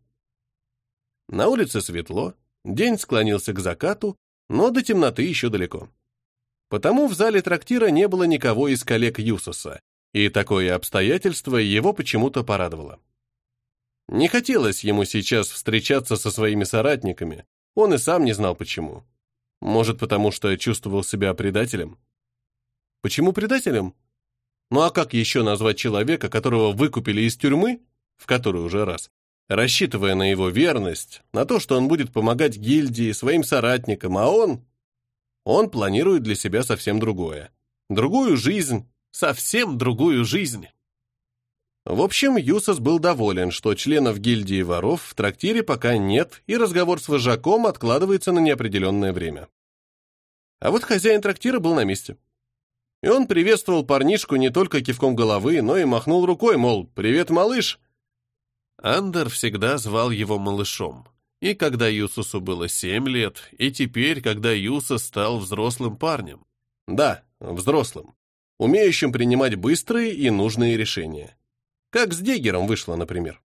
На улице светло, день склонился к закату, но до темноты еще далеко. Потому в зале трактира не было никого из коллег Юсоса, и такое обстоятельство его почему-то порадовало. Не хотелось ему сейчас встречаться со своими соратниками, он и сам не знал почему. Может, потому что чувствовал себя предателем? Почему предателем? Ну а как еще назвать человека, которого выкупили из тюрьмы, в которой уже раз, рассчитывая на его верность, на то, что он будет помогать гильдии, своим соратникам, а он... Он планирует для себя совсем другое. Другую жизнь, совсем другую жизнь. В общем, Юсос был доволен, что членов гильдии воров в трактире пока нет, и разговор с вожаком откладывается на неопределенное время. А вот хозяин трактира был на месте. И он приветствовал парнишку не только кивком головы, но и махнул рукой, мол, «Привет, малыш!» Андер всегда звал его малышом. И когда Юсусу было семь лет, и теперь, когда Юсус стал взрослым парнем. Да, взрослым. Умеющим принимать быстрые и нужные решения. Как с Деггером вышло, например.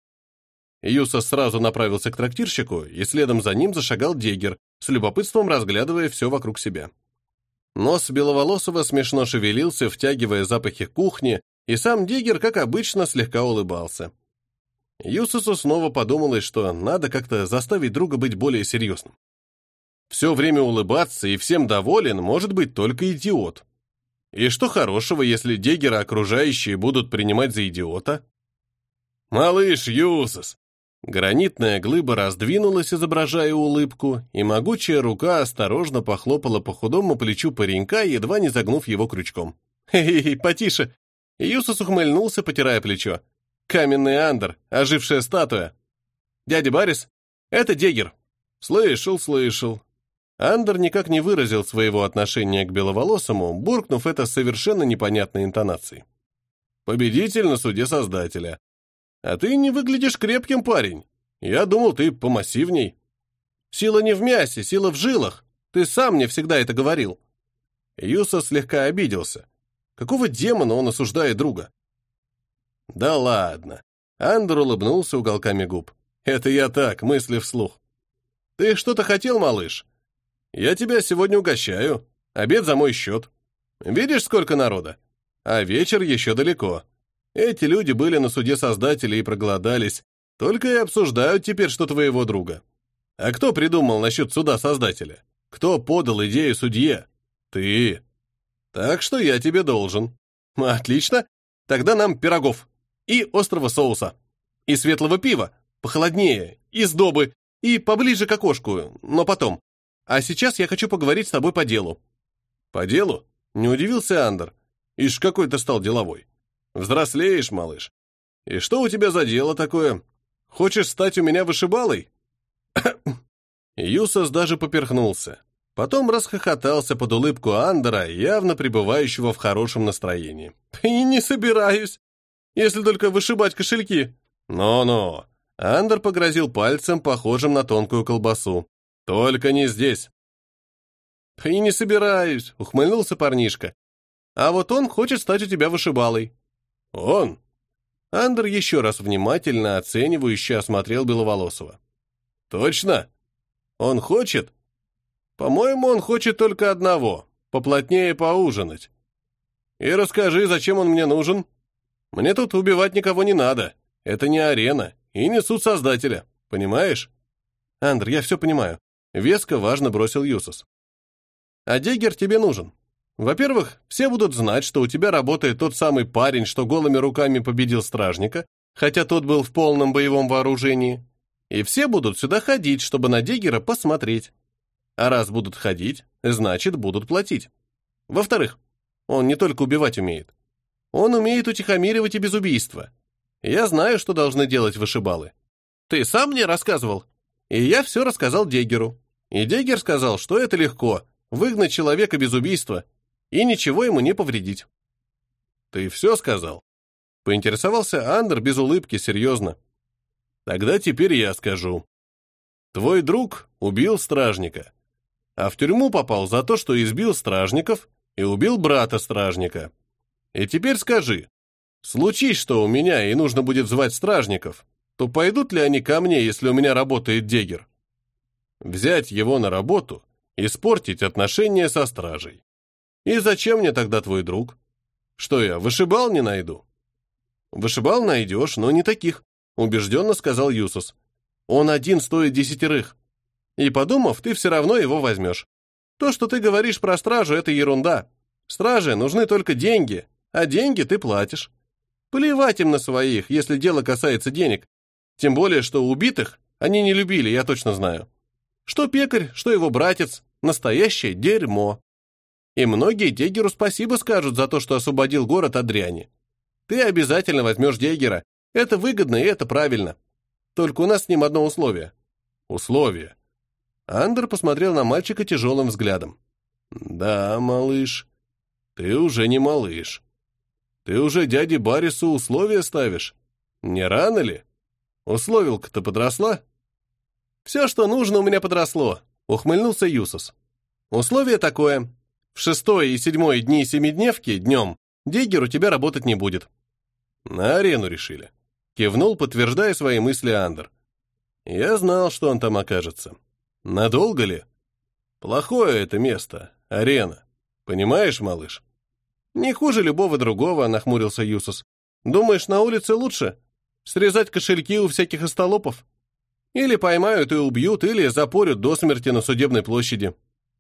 Юсус сразу направился к трактирщику, и следом за ним зашагал Деггер, с любопытством разглядывая все вокруг себя. Нос Беловолосого смешно шевелился, втягивая запахи кухни, и сам Деггер, как обычно, слегка улыбался. Юсусу снова подумалось, что надо как-то заставить друга быть более серьезным. Все время улыбаться и всем доволен может быть только идиот. И что хорошего, если Деггера окружающие будут принимать за идиота? «Малыш Юсус!» Гранитная глыба раздвинулась, изображая улыбку, и могучая рука осторожно похлопала по худому плечу паренька, едва не загнув его крючком. «Хе-хе, потише!» Юсус ухмыльнулся, потирая плечо. «Каменный Андер, ожившая статуя. Дядя Барис, это Деггер». «Слышал, слышал». Андер никак не выразил своего отношения к Беловолосому, буркнув это совершенно непонятной интонацией. «Победитель на суде Создателя. А ты не выглядишь крепким, парень. Я думал, ты помассивней». «Сила не в мясе, сила в жилах. Ты сам мне всегда это говорил». Юсус слегка обиделся. Какого демона он осуждает друга? «Да ладно». Андер улыбнулся уголками губ. «Это я так, мысли вслух. Ты что-то хотел, малыш? Я тебя сегодня угощаю. Обед за мой счет. Видишь, сколько народа? А вечер еще далеко. Эти люди были на суде Создателя и проголодались. Только и обсуждают теперь, что твоего друга. А кто придумал насчет суда Создателя? Кто подал идею судье? Ты. Так что я тебе должен». «Отлично. Тогда нам пирогов. И острого соуса. И светлого пива. Похолоднее. И сдобы. И поближе к окошку. Но потом. А сейчас я хочу поговорить с тобой по делу». «По делу?» — не удивился Андер. «Ишь, какой ты стал деловой. Взрослеешь, малыш. И что у тебя за дело такое? Хочешь стать у меня вышибалой?» Юсус даже поперхнулся. Потом расхохотался под улыбку Андера, явно пребывающего в хорошем настроении. «И не собираюсь, если только вышибать кошельки». «Но-но». Андер погрозил пальцем, похожим на тонкую колбасу. «Только не здесь». «И не собираюсь», — ухмыльнулся парнишка. «А вот он хочет стать у тебя вышибалой». «Он?» Андер еще раз внимательно оценивающе осмотрел Беловолосого. «Точно? Он хочет?» «По-моему, он хочет только одного — поплотнее поужинать. И расскажи, зачем он мне нужен? Мне тут убивать никого не надо. Это не арена и не суд Создателя. Понимаешь?» «Андер, я все понимаю». Веско важно бросил Юсус. «А Деггер тебе нужен. Во-первых, все будут знать, что у тебя работает тот самый парень, что голыми руками победил стражника, хотя тот был в полном боевом вооружении. И все будут сюда ходить, чтобы на Деггера посмотреть. А раз будут ходить, значит, будут платить. Во-вторых, он не только убивать умеет. Он умеет утихомиривать и без убийства. Я знаю, что должны делать вышибалы. Ты сам мне рассказывал. И я все рассказал Деггеру. И Деггер сказал, что это легко — выгнать человека без убийства и ничего ему не повредить». «Ты все сказал?» Поинтересовался Андер без улыбки, серьезно. «Тогда теперь я скажу. Твой друг убил стражника, а в тюрьму попал за то, что избил стражников и убил брата стражника. И теперь скажи, случись, что у меня и нужно будет звать стражников, то пойдут ли они ко мне, если у меня работает Деггер? Взять его на работу, испортить отношения со стражей. И зачем мне тогда твой друг? Что я, вышибал не найду?» «Вышибал найдешь, но не таких», — убежденно сказал Юсус. «Он один стоит десятерых. И подумав, ты все равно его возьмешь. То, что ты говоришь про стражу, это ерунда. Страже нужны только деньги, а деньги ты платишь. Плевать им на своих, если дело касается денег. Тем более, что убитых они не любили, я точно знаю. Что пекарь, что его братец — настоящее дерьмо. И многие Деггеру спасибо скажут за то, что освободил город от дряни. Ты обязательно возьмешь Деггера. Это выгодно и это правильно. Только у нас с ним одно условие». «Условие?» Андер посмотрел на мальчика тяжелым взглядом. «Да, малыш, ты уже не малыш. Ты уже дяде Барису условия ставишь. Не рано ли? Условилка-то подросла? Все, что нужно, у меня подросло, ухмыльнулся Юсос. Условие такое. В шестой и седьмой дни семидневки днем Деггер у тебя работать не будет. На арену решили. Кивнул, подтверждая свои мысли Андер. Я знал, что он там окажется. Надолго ли? Плохое это место, арена. Понимаешь, малыш? Не хуже любого другого, нахмурился Юсос. Думаешь, на улице лучше? Срезать кошельки у всяких остолопов? Или поймают и убьют, или запорят до смерти на судебной площади.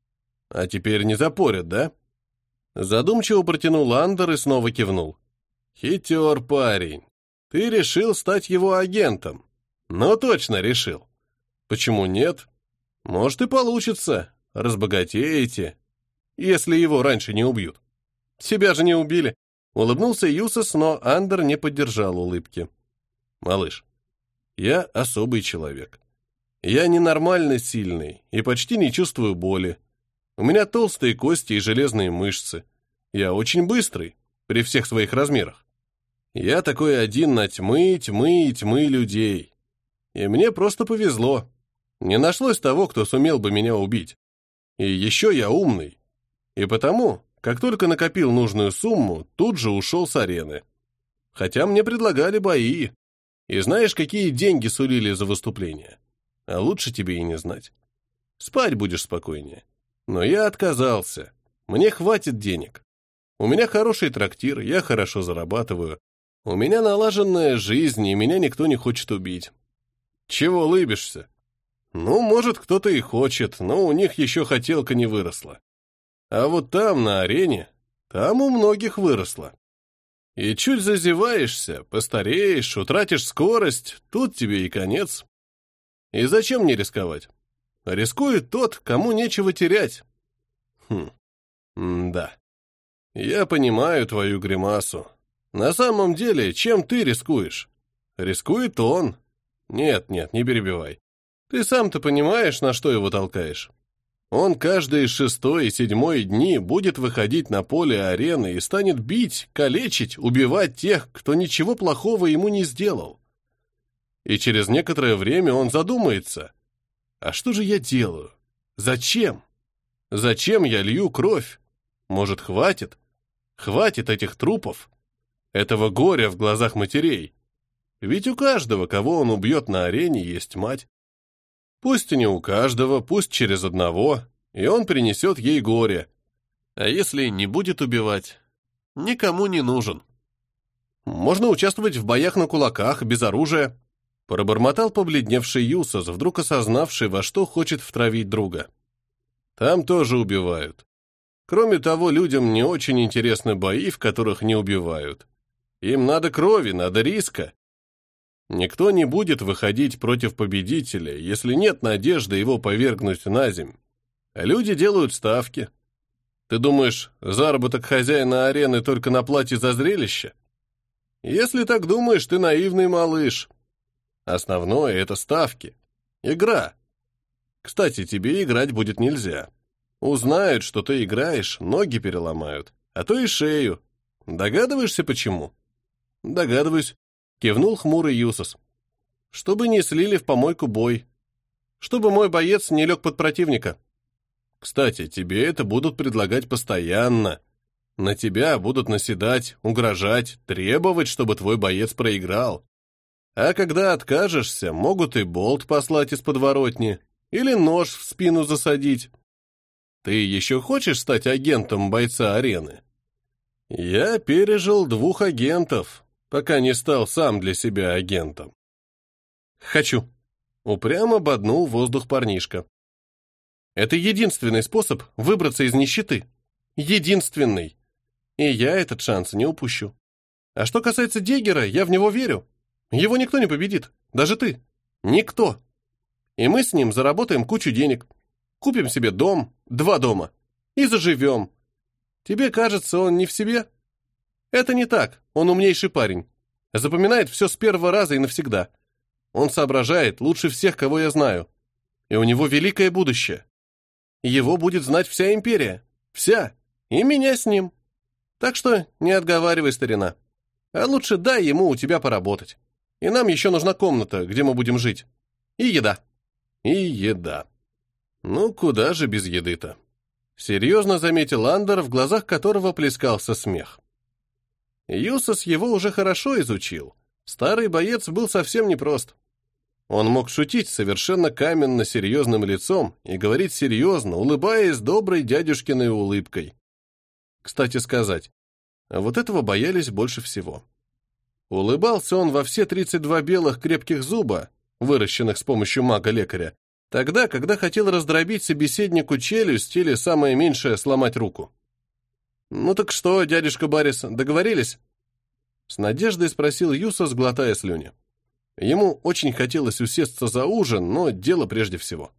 А теперь не запорят, да? Задумчиво протянул Андер и снова кивнул. Хитер парень. Ты решил стать его агентом. Ну, точно решил. Почему нет? Может и получится. Разбогатеете. Если его раньше не убьют. Себя же не убили. Улыбнулся Юсос, но Андер не поддержал улыбки. Малыш, я особый человек. Я ненормально сильный и почти не чувствую боли. У меня толстые кости и железные мышцы. Я очень быстрый, при всех своих размерах. Я такой один на тьмы, тьмы и тьмы людей. И мне просто повезло. Не нашлось того, кто сумел бы меня убить. И еще я умный. И потому, как только накопил нужную сумму, тут же ушел с арены. Хотя мне предлагали бои. И знаешь, какие деньги сулили за выступление? А лучше тебе и не знать. Спать будешь спокойнее. Но я отказался. Мне хватит денег. У меня хороший трактир, я хорошо зарабатываю. У меня налаженная жизнь, и меня никто не хочет убить. Чего улыбишься? Ну, может, кто-то и хочет, но у них еще хотелка не выросла. А вот там, на арене, там у многих выросла. И чуть зазеваешься, постареешь, утратишь скорость, тут тебе и конец. И зачем мне рисковать? Рискует тот, кому нечего терять. Хм, да. Я понимаю твою гримасу. На самом деле, чем ты рискуешь? Рискует он. Нет, нет, не перебивай. Ты сам-то понимаешь, на что его толкаешь? Он каждые шестой и седьмой дни будет выходить на поле арены и станет бить, калечить, убивать тех, кто ничего плохого ему не сделал. И через некоторое время он задумается. А что же я делаю? Зачем? Зачем я лью кровь? Может, хватит? Хватит этих трупов? Этого горя в глазах матерей? Ведь у каждого, кого он убьет на арене, есть мать. Пусть и не у каждого, пусть через одного, и он принесет ей горе. А если не будет убивать, никому не нужен. Можно участвовать в боях на кулаках, без оружия. Пробормотал побледневший Юсос, вдруг осознавший, во что хочет втравить друга. Там тоже убивают. Кроме того, людям не очень интересны бои, в которых не убивают. Им надо крови, надо риска. Никто не будет выходить против победителя, если нет надежды его повергнуть на земь. А люди делают ставки. Ты думаешь, заработок хозяина арены только на плате за зрелище? Если так думаешь, ты наивный малыш. Основное — это ставки. Игра. Кстати, тебе играть будет нельзя. Узнают, что ты играешь, ноги переломают, а то и шею. Догадываешься, почему? Догадываюсь. Кивнул хмурый Юсос. Чтобы не слили в помойку бой. Чтобы мой боец не лег под противника. Кстати, тебе это будут предлагать постоянно. На тебя будут наседать, угрожать, требовать, чтобы твой боец проиграл. А когда откажешься, могут и болт послать из подворотни или нож в спину засадить. Ты еще хочешь стать агентом бойца арены? Я пережил двух агентов, пока не стал сам для себя агентом. Хочу. Упрямо боднул воздух парнишка. Это единственный способ выбраться из нищеты. Единственный. И я этот шанс не упущу. А что касается Деггера, я в него верю. Его никто не победит, даже ты. Никто. И мы с ним заработаем кучу денег. Купим себе дом, два дома. И заживем. Тебе кажется, он не в себе? Это не так, он умнейший парень. Запоминает все с первого раза и навсегда. Он соображает лучше всех, кого я знаю. И у него великое будущее. Его будет знать вся империя. Вся. И меня с ним. Так что не отговаривай, старина. А лучше дай ему у тебя поработать. И нам еще нужна комната, где мы будем жить. И еда. И еда. Ну, куда же без еды-то? Серьезно заметил Андер, в глазах которого плескался смех. Юсос его уже хорошо изучил. Старый боец был совсем непрост. Он мог шутить совершенно каменно-серьезным лицом и говорить серьезно, улыбаясь доброй дядюшкиной улыбкой. Кстати сказать, вот этого боялись больше всего. Улыбался он во все тридцать два белых крепких зуба, выращенных с помощью мага-лекаря, тогда, когда хотел раздробить собеседнику челюсть или, самое меньшее, сломать руку. «Ну так что, дядюшка Баррис, договорились?» С надеждой спросил Юсос, глотая слюни. Ему очень хотелось усесться за ужин, но дело прежде всего.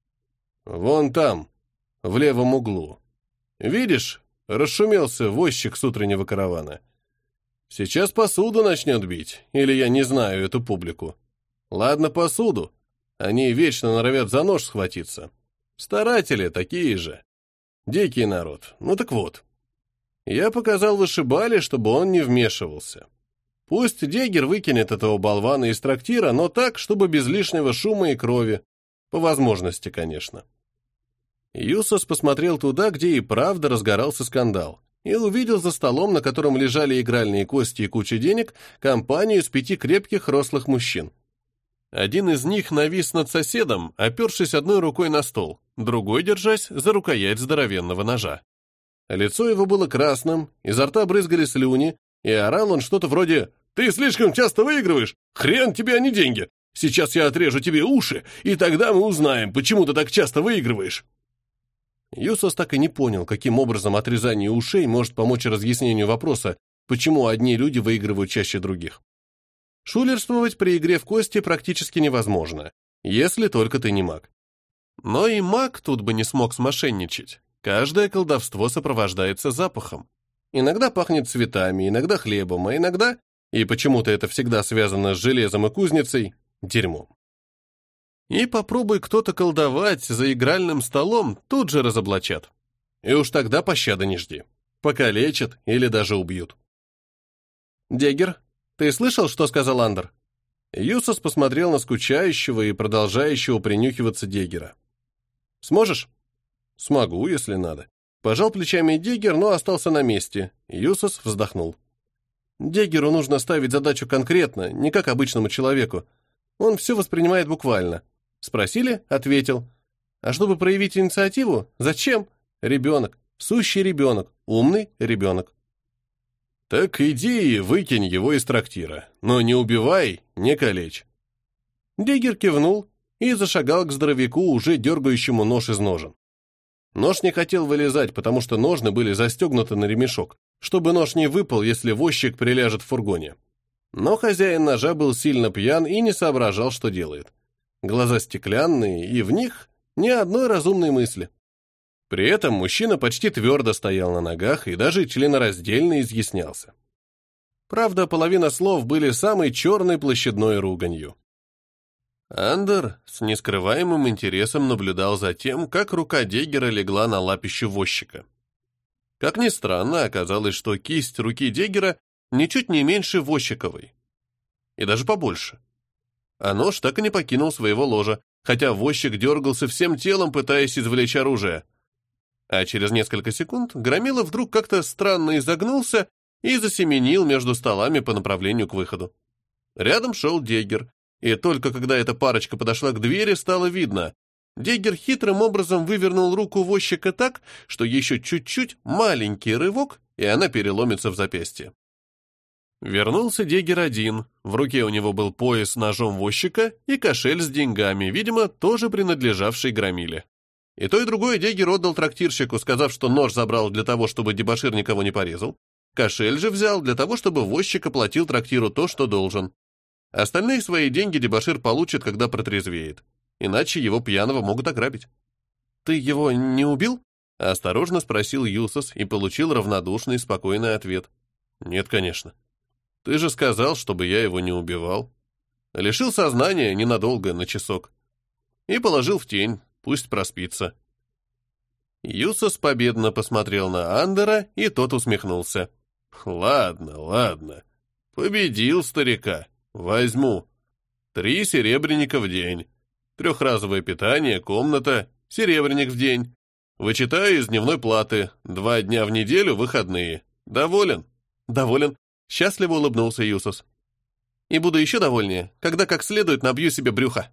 «Вон там, в левом углу. Видишь, расшумелся возчик с утреннего каравана. Сейчас посуду начнет бить, или я не знаю эту публику. Ладно, посуду. Они вечно норовят за нож схватиться. Старатели такие же. Дикий народ. Ну так вот. Я показал вышибали, чтобы он не вмешивался. Пусть Дегер выкинет этого болвана из трактира, но так, чтобы без лишнего шума и крови. По возможности, конечно». Юсос посмотрел туда, где и правда разгорался скандал, и увидел за столом, на котором лежали игральные кости и куча денег, компанию из пяти крепких рослых мужчин. Один из них навис над соседом, опершись одной рукой на стол, другой держась за рукоять здоровенного ножа. Лицо его было красным, изо рта брызгали слюни, и орал он что-то вроде «Ты слишком часто выигрываешь! Хрен тебе, а не деньги! Сейчас я отрежу тебе уши, и тогда мы узнаем, почему ты так часто выигрываешь!» Юсос так и не понял, каким образом отрезание ушей может помочь разъяснению вопроса, почему одни люди выигрывают чаще других. Шулерствовать при игре в кости практически невозможно, если только ты не маг. Но и маг тут бы не смог смошенничать. Каждое колдовство сопровождается запахом. Иногда пахнет цветами, иногда хлебом, а иногда, и почему-то это всегда связано с железом и кузницей, дерьмом. И попробуй кто-то колдовать за игральным столом, тут же разоблачат. И уж тогда пощады не жди. Покалечат или даже убьют. «Дегер, ты слышал, что сказал Андер?» Юсос посмотрел на скучающего и продолжающего принюхиваться Дегера. «Сможешь?» «Смогу, если надо». Пожал плечами Дегер, но остался на месте. Юсос вздохнул. Дегеру нужно ставить задачу конкретно, не как обычному человеку. Он все воспринимает буквально. Спросили? Ответил. А чтобы проявить инициативу? Зачем? Ребенок. Сущий ребенок. Умный ребенок. Так иди и выкинь его из трактира. Но не убивай, не калечь. Дегер кивнул и зашагал к здоровяку, уже дергающему нож из ножен. Нож не хотел вылезать, потому что ножны были застегнуты на ремешок, чтобы нож не выпал, если возчик приляжет в фургоне. Но хозяин ножа был сильно пьян и не соображал, что делает. Глаза стеклянные, и в них ни одной разумной мысли. При этом мужчина почти твердо стоял на ногах и даже членораздельно изъяснялся. Правда, половина слов были самой черной площадной руганью. Андер с нескрываемым интересом наблюдал за тем, как рука Дегера легла на лапищу возчика. Как ни странно, оказалось, что кисть руки Дегера ничуть не меньше возчиковой. И даже побольше. А нож так и не покинул своего ложа, хотя возчик дергался всем телом, пытаясь извлечь оружие. А через несколько секунд Громила вдруг как-то странно изогнулся и засеменил между столами по направлению к выходу. Рядом шел Дегер, и только когда эта парочка подошла к двери, стало видно. Дегер хитрым образом вывернул руку возчика так, что еще чуть-чуть, маленький рывок, и она переломится в запястье. Вернулся Дегер один, в руке у него был пояс с ножом возчика и кошель с деньгами, видимо, тоже принадлежавший Громиле. И то, и другое Дегер отдал трактирщику, сказав, что нож забрал для того, чтобы дебошир никого не порезал. Кошель же взял для того, чтобы возчик оплатил трактиру то, что должен. Остальные свои деньги дебошир получит, когда протрезвеет. Иначе его пьяного могут ограбить. «Ты его не убил?» — осторожно спросил Юсос и получил равнодушный, спокойный ответ. «Нет, конечно. Ты же сказал, чтобы я его не убивал. Лишил сознания ненадолго, на часок. И положил в тень, пусть проспится». Юсос победно посмотрел на Андера, и тот усмехнулся. «Ладно, ладно. Победил старика. Возьму. Три серебряника в день. Трехразовое питание, комната, серебряник в день. Вычитаю из дневной платы. Два дня в неделю, выходные. Доволен? Доволен. Счастливо улыбнулся Юсос. И буду еще довольнее, когда как следует набью себе брюха.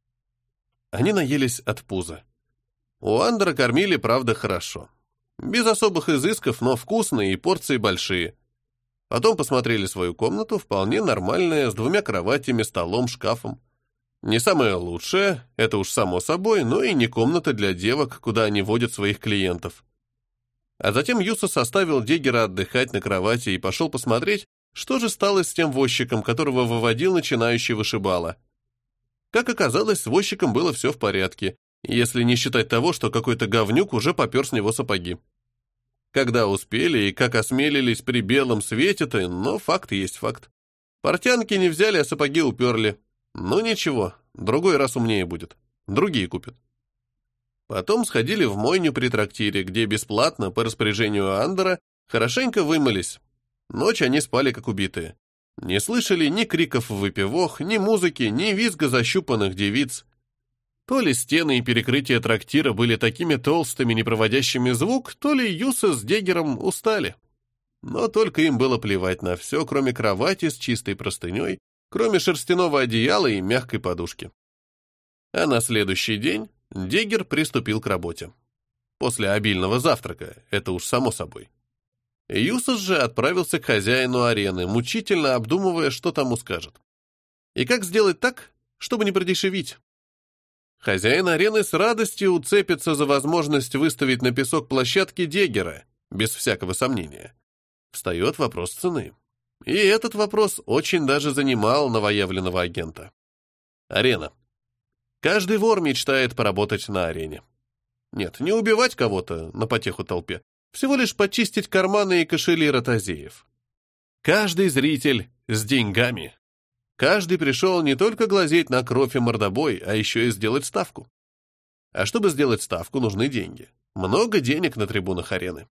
Они наелись от пуза. У Андера кормили, правда, хорошо. Без особых изысков, но вкусные и порции большие. Потом посмотрели свою комнату, вполне нормальная, с двумя кроватями, столом, шкафом. Не самое лучшее, это уж само собой, но и не комната для девок, куда они водят своих клиентов. А затем Юсос оставил Деггера отдыхать на кровати и пошел посмотреть, что же стало с тем возчиком, которого выводил начинающий вышибала. Как оказалось, с возчиком было все в порядке, если не считать того, что какой-то говнюк уже попер с него сапоги. Когда успели и как осмелились при белом свете-то, но факт есть факт. Портянки не взяли, а сапоги уперли. Ну ничего, другой раз умнее будет. Другие купят. Потом сходили в мойню при трактире, где бесплатно, по распоряжению Андера, хорошенько вымылись. Ночь они спали как убитые. Не слышали ни криков выпивох, ни музыки, ни визга защупанных девиц. То ли стены и перекрытия трактира были такими толстыми, не проводящими звук, то ли Юсос с Деггером устали. Но только им было плевать на все, кроме кровати с чистой простыней, кроме шерстяного одеяла и мягкой подушки. А на следующий день Деггер приступил к работе. После обильного завтрака, это уж само собой. Юсос же отправился к хозяину арены, мучительно обдумывая, что тому скажет. И как сделать так, чтобы не продешевить? Хозяин арены с радостью уцепится за возможность выставить на песок площадки Деггера, без всякого сомнения. Встает вопрос цены. И этот вопрос очень даже занимал новоявленного агента. Арена. Каждый вор мечтает поработать на арене. Нет, не убивать кого-то на потеху толпе, всего лишь почистить карманы и кошели ротозеев. Каждый зритель с деньгами. Каждый пришел не только глазеть на кровь и мордобой, а еще и сделать ставку. А чтобы сделать ставку, нужны деньги. Много денег на трибунах арены.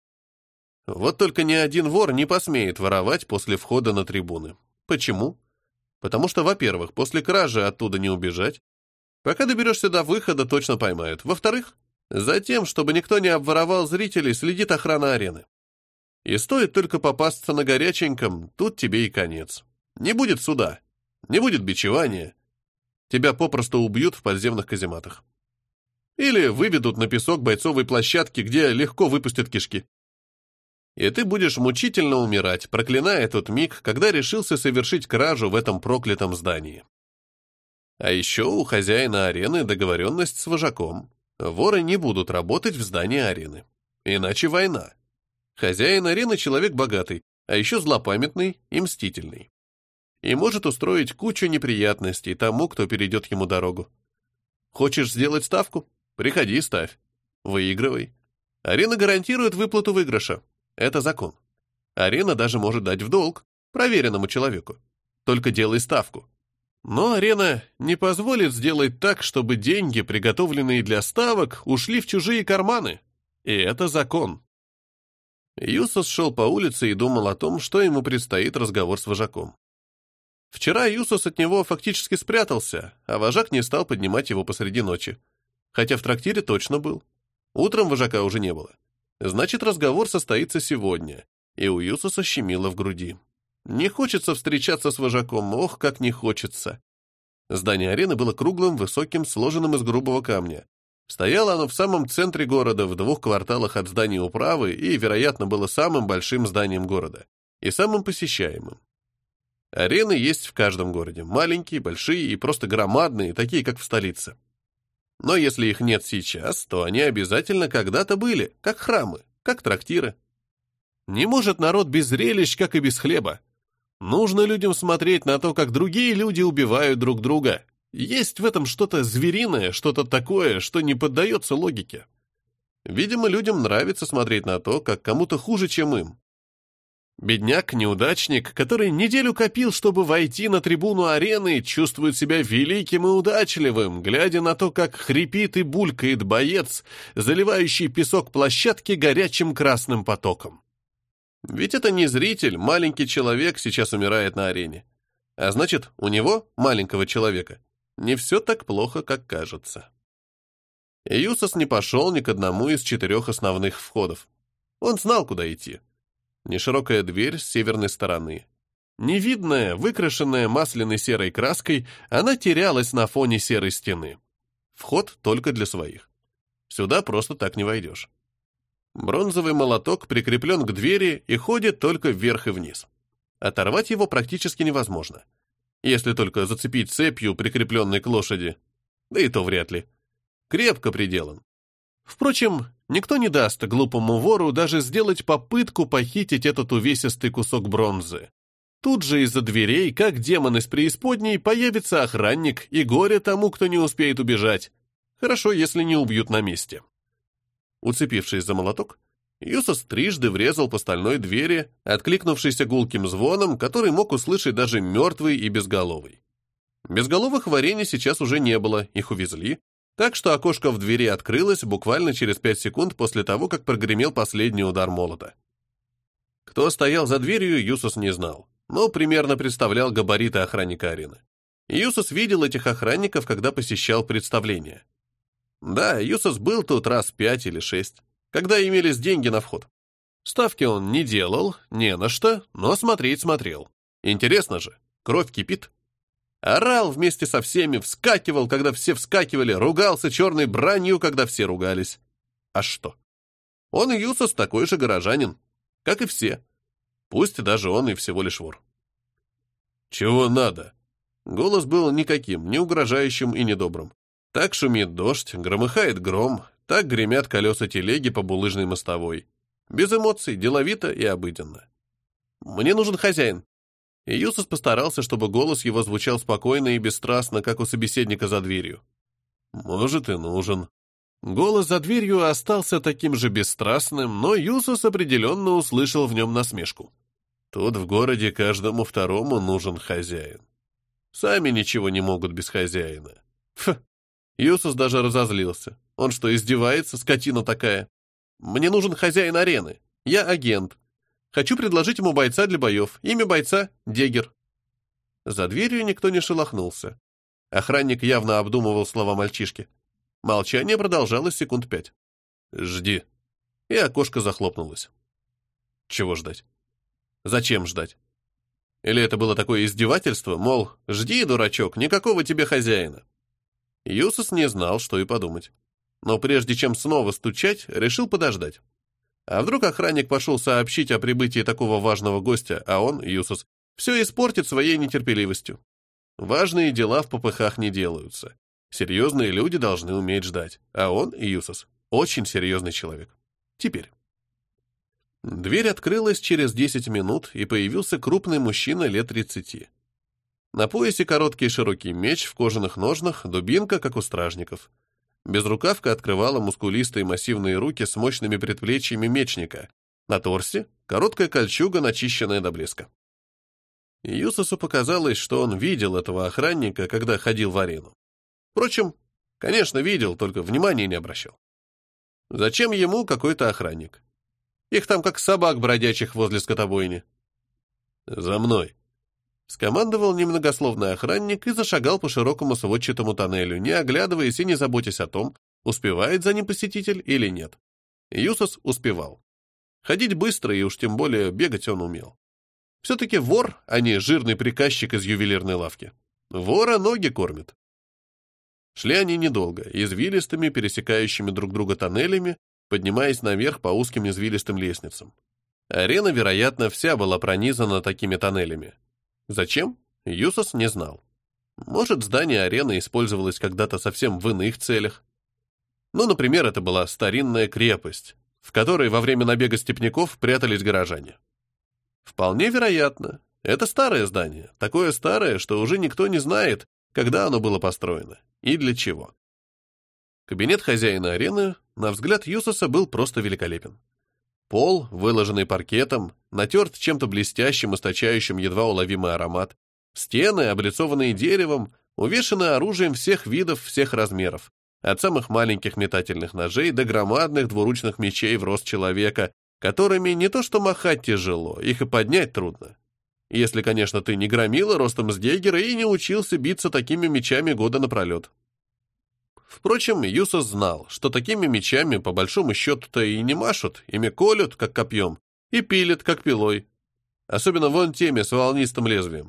Вот только ни один вор не посмеет воровать после входа на трибуны. Почему? Потому что, во-первых, после кражи оттуда не убежать. Пока доберешься до выхода, точно поймают. Во-вторых, затем, чтобы никто не обворовал зрителей, следит охрана арены. И стоит только попасться на горяченьком, тут тебе и конец. Не будет суда, не будет бичевания. Тебя попросту убьют в подземных казематах. Или выведут на песок бойцовой площадки, где легко выпустят кишки. И ты будешь мучительно умирать, проклиная тот миг, когда решился совершить кражу в этом проклятом здании. А еще у хозяина арены договоренность с вожаком. Воры не будут работать в здании арены. Иначе война. Хозяин арены человек богатый, а еще злопамятный и мстительный. И может устроить кучу неприятностей тому, кто перейдет ему дорогу. Хочешь сделать ставку? Приходи и ставь. Выигрывай. Арена гарантирует выплату выигрыша. Это закон. Арена даже может дать в долг проверенному человеку. Только делай ставку. Но арена не позволит сделать так, чтобы деньги, приготовленные для ставок, ушли в чужие карманы. И это закон. Юсос шел по улице и думал о том, что ему предстоит разговор с вожаком. Вчера Юсос от него фактически спрятался, а вожак не стал поднимать его посреди ночи. Хотя в трактире точно был. Утром вожака уже не было. Значит, разговор состоится сегодня, и у Юсоса щемило в груди. Не хочется встречаться с вожаком, ох, как не хочется. Здание арены было круглым, высоким, сложенным из грубого камня. Стояло оно в самом центре города, в двух кварталах от здания управы, и, вероятно, было самым большим зданием города. И самым посещаемым. Арены есть в каждом городе. Маленькие, большие и просто громадные, такие, как в столице. Но если их нет сейчас, то они обязательно когда-то были, как храмы, как трактиры. Не может народ без зрелищ, как и без хлеба. Нужно людям смотреть на то, как другие люди убивают друг друга. Есть в этом что-то звериное, что-то такое, что не поддается логике. Видимо, людям нравится смотреть на то, как кому-то хуже, чем им. Бедняк-неудачник, который неделю копил, чтобы войти на трибуну арены, чувствует себя великим и удачливым, глядя на то, как хрипит и булькает боец, заливающий песок площадки горячим красным потоком. Ведь это не зритель, маленький человек сейчас умирает на арене. А значит, у него, маленького человека, не все так плохо, как кажется. Юсос не пошел ни к одному из четырех основных входов. Он знал, куда идти. Неширокая дверь с северной стороны. Невидная, выкрашенная масляной серой краской, она терялась на фоне серой стены. Вход только для своих. Сюда просто так не войдешь. Бронзовый молоток прикреплен к двери и ходит только вверх и вниз. Оторвать его практически невозможно. Если только зацепить цепью, прикрепленной к лошади. Да и то вряд ли. Крепко приделан. Впрочем, никто не даст глупому вору даже сделать попытку похитить этот увесистый кусок бронзы. Тут же из-за дверей, как демон из преисподней, появится охранник, и горе тому, кто не успеет убежать. Хорошо, если не убьют на месте. Уцепившись за молоток, Юсос трижды врезал по стальной двери, откликнувшейся гулким звоном, который мог услышать даже мертвый и безголовый. Безголовых в арене сейчас уже не было, их увезли, так что окошко в двери открылось буквально через пять секунд после того, как прогремел последний удар молота. Кто стоял за дверью, Юсос не знал, но примерно представлял габариты охранника арены. Юсос видел этих охранников, когда посещал представление. Да, Юсос был тут раз пять или шесть, когда имелись деньги на вход. Ставки он не делал, не на что, но смотреть смотрел. Интересно же, кровь кипит. Орал вместе со всеми, вскакивал, когда все вскакивали, ругался черной бранью, когда все ругались. А что? Он, Юсос, такой же горожанин, как и все. Пусть даже он и всего лишь вор. «Чего надо?» Голос был никаким, не угрожающим и недобрым. Так шумит дождь, громыхает гром, так гремят колеса телеги по булыжной мостовой. Без эмоций, деловито и обыденно. «Мне нужен хозяин». И Юсос постарался, чтобы голос его звучал спокойно и бесстрастно, как у собеседника за дверью. «Может, и нужен». Голос за дверью остался таким же бесстрастным, но Юсос определенно услышал в нем насмешку. Тут в городе каждому второму нужен хозяин. Сами ничего не могут без хозяина. Фу. Юсос даже разозлился. Он что, издевается, скотина такая? Мне нужен хозяин арены. Я агент. Хочу предложить ему бойца для боев. Имя бойца — Дегер. За дверью никто не шелохнулся. Охранник явно обдумывал слова мальчишки. Молчание продолжалось секунд пять. «Жди». И окошко захлопнулось. Чего ждать? Зачем ждать? Или это было такое издевательство, мол, жди, дурачок, никакого тебе хозяина? Юсос не знал, что и подумать. Но прежде чем снова стучать, решил подождать. А вдруг охранник пошел сообщить о прибытии такого важного гостя, а он, Юсос, все испортит своей нетерпеливостью. Важные дела в попыхах не делаются. Серьезные люди должны уметь ждать, а он, Юсос, очень серьезный человек. Теперь. Дверь открылась через десять минут, и появился крупный мужчина лет тридцати. На поясе короткий широкий меч в кожаных ножнах, дубинка, как у стражников. Безрукавка открывала мускулистые массивные руки с мощными предплечьями мечника. На торсе короткая кольчуга, начищенная до блеска. Юсосу показалось, что он видел этого охранника, когда ходил в арену. Впрочем, конечно, видел, только внимания не обращал. Зачем ему какой-то охранник? Их там как собак бродячих возле скотобойни. «За мной!» Скомандовал немногословный охранник и зашагал по широкому сводчатому тоннелю, не оглядываясь и не заботясь о том, успевает за ним посетитель или нет. Юсос успевал. Ходить быстро и уж тем более бегать он умел. Все-таки вор, а не жирный приказчик из ювелирной лавки. Вора ноги кормит. Шли они недолго, извилистыми, пересекающими друг друга тоннелями, поднимаясь наверх по узким извилистым лестницам. Арена, вероятно, вся была пронизана такими тоннелями. Зачем? Юсос не знал. Может, здание арены использовалось когда-то совсем в иных целях. Ну, например, это была старинная крепость, в которой во время набега степняков прятались горожане. Вполне вероятно. Это старое здание, такое старое, что уже никто не знает, когда оно было построено и для чего. Кабинет хозяина арены, на взгляд Юсоса, был просто великолепен. Пол, выложенный паркетом, натерт чем-то блестящим, источающим едва уловимый аромат. Стены, облицованные деревом, увешаны оружием всех видов, всех размеров, от самых маленьких метательных ножей до громадных двуручных мечей в рост человека, которыми не то что махать тяжело, их и поднять трудно. Если, конечно, ты не громила ростом с Гейгера и не учился биться такими мечами года напролет. Впрочем, Юсос знал, что такими мечами по большому счету-то и не машут, ими колют, как копьем, и пилят, как пилой. Особенно вон теми с волнистым лезвием.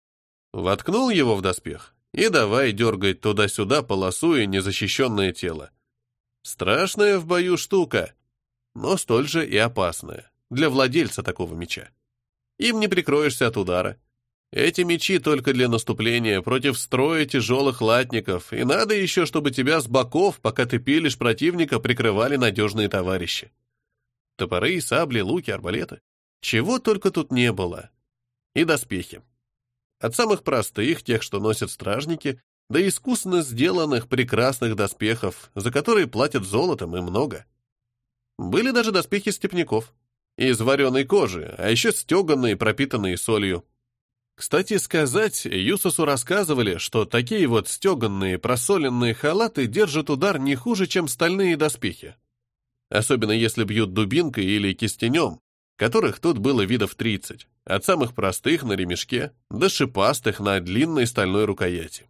Воткнул его в доспех и давай дергать туда-сюда, полосуя незащищенное тело. Страшная в бою штука, но столь же и опасная для владельца такого меча. Им не прикроешься от удара. Эти мечи только для наступления против строя тяжелых латников, и надо еще, чтобы тебя с боков, пока ты пилишь противника, прикрывали надежные товарищи. Топоры, сабли, луки, арбалеты. Чего только тут не было. И доспехи. От самых простых, тех, что носят стражники, до искусно сделанных прекрасных доспехов, за которые платят золотом и много. Были даже доспехи степняков. Из вареной кожи, а еще стеганые, пропитанные солью. Кстати сказать, Юсосу рассказывали, что такие вот стеганные, просоленные халаты держат удар не хуже, чем стальные доспехи. Особенно если бьют дубинкой или кистенем, которых тут было видов тридцать, от самых простых на ремешке до шипастых на длинной стальной рукояти.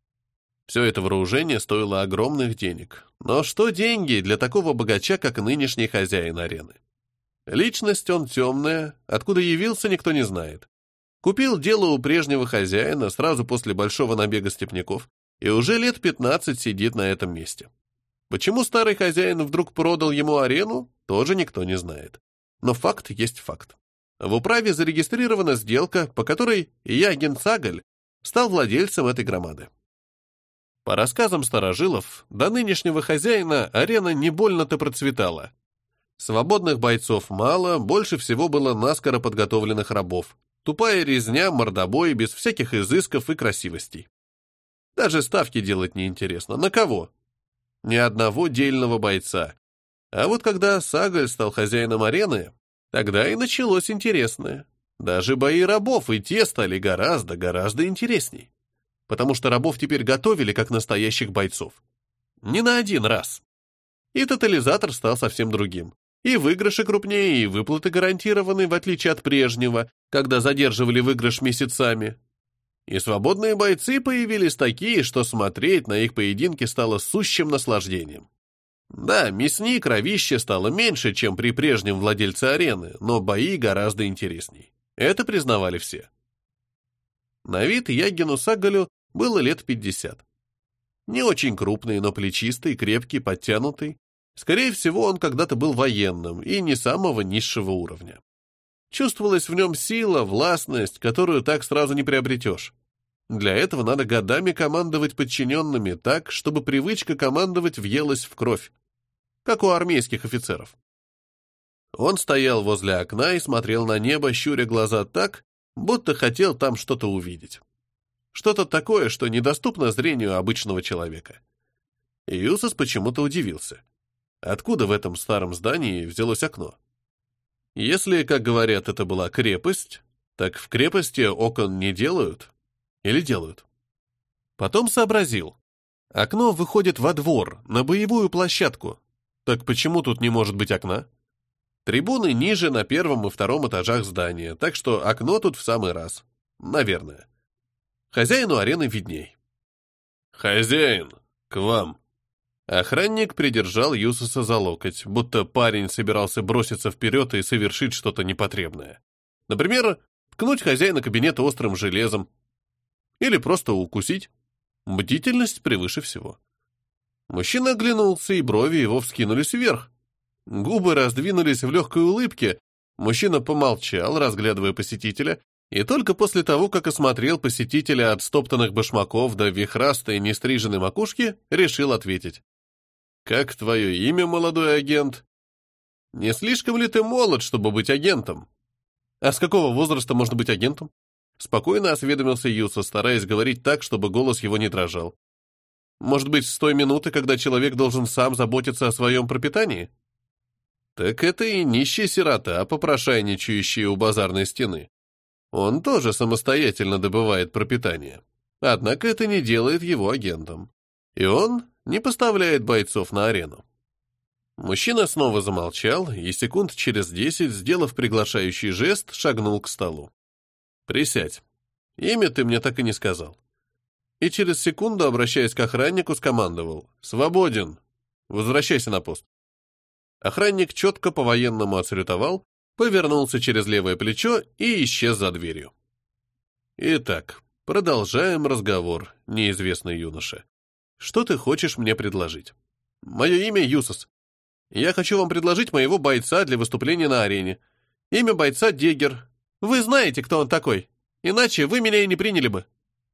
Все это вооружение стоило огромных денег. Но что деньги для такого богача, как нынешний хозяин арены? Личность он темная, откуда явился, никто не знает. Купил дело у прежнего хозяина сразу после большого набега степняков и уже лет пятнадцать сидит на этом месте. Почему старый хозяин вдруг продал ему арену, тоже никто не знает. Но факт есть факт. В управе зарегистрирована сделка, по которой Ягин Цагаль стал владельцем этой громады. По рассказам старожилов, до нынешнего хозяина арена не больно-то процветала. Свободных бойцов мало, больше всего было наскоро подготовленных рабов. Тупая резня, мордобой, без всяких изысков и красивостей. Даже ставки делать неинтересно. На кого? Ни одного дельного бойца. А вот когда Сагаль стал хозяином арены, тогда и началось интересное. Даже бои рабов и те стали гораздо-гораздо интересней. Потому что рабов теперь готовили как настоящих бойцов. Не на один раз. И тотализатор стал совсем другим. И выигрыши крупнее, и выплаты гарантированы, в отличие от прежнего, когда задерживали выигрыш месяцами. И свободные бойцы появились такие, что смотреть на их поединки стало сущим наслаждением. Да, мясни, кровище стало меньше, чем при прежнем владельце арены, но бои гораздо интересней. Это признавали все. На вид Ягину Сагалю было лет пятьдесят. Не очень крупный, но плечистый, крепкий, подтянутый. Скорее всего, он когда-то был военным и не самого низшего уровня. Чувствовалась в нем сила, властность, которую так сразу не приобретешь. Для этого надо годами командовать подчиненными так, чтобы привычка командовать въелась в кровь, как у армейских офицеров. Он стоял возле окна и смотрел на небо, щуря глаза так, будто хотел там что-то увидеть. Что-то такое, что недоступно зрению обычного человека. И Юсос почему-то удивился. Откуда в этом старом здании взялось окно? Если, как говорят, это была крепость, так в крепости окон не делают? Или делают? Потом сообразил. Окно выходит во двор, на боевую площадку. Так почему тут не может быть окна? Трибуны ниже на первом и втором этажах здания, так что окно тут в самый раз. Наверное. Хозяину арены видней. «Хозяин, к вам!» Охранник придержал Юсоса за локоть, будто парень собирался броситься вперед и совершить что-то непотребное. Например, ткнуть хозяина кабинета острым железом. Или просто укусить. Бдительность превыше всего. Мужчина оглянулся, и брови его вскинулись вверх. Губы раздвинулись в легкой улыбке. Мужчина помолчал, разглядывая посетителя, и только после того, как осмотрел посетителя от стоптанных башмаков до вихрастой нестриженной макушки, решил ответить. «Как твое имя, молодой агент?» «Не слишком ли ты молод, чтобы быть агентом?» «А с какого возраста можно быть агентом?» Спокойно осведомился Юсос, стараясь говорить так, чтобы голос его не дрожал. «Может быть, с той минуты, когда человек должен сам заботиться о своем пропитании?» «Так это и нищий сирота, попрошайничающий у базарной стены. Он тоже самостоятельно добывает пропитание. Однако это не делает его агентом. И он не поставляет бойцов на арену». Мужчина снова замолчал и секунд через десять, сделав приглашающий жест, шагнул к столу. Присядь. Имя ты мне так и не сказал. И через секунду, обращаясь к охраннику, скомандовал: «Свободен! Возвращайся на пост». Охранник четко по-военному отсалютовал, повернулся через левое плечо и исчез за дверью. Итак, продолжаем разговор, неизвестный юноша. Что ты хочешь мне предложить? Мое имя Юсос. Я хочу вам предложить моего бойца для выступления на арене. Имя бойца Деггер. Вы знаете, кто он такой. Иначе вы меня и не приняли бы.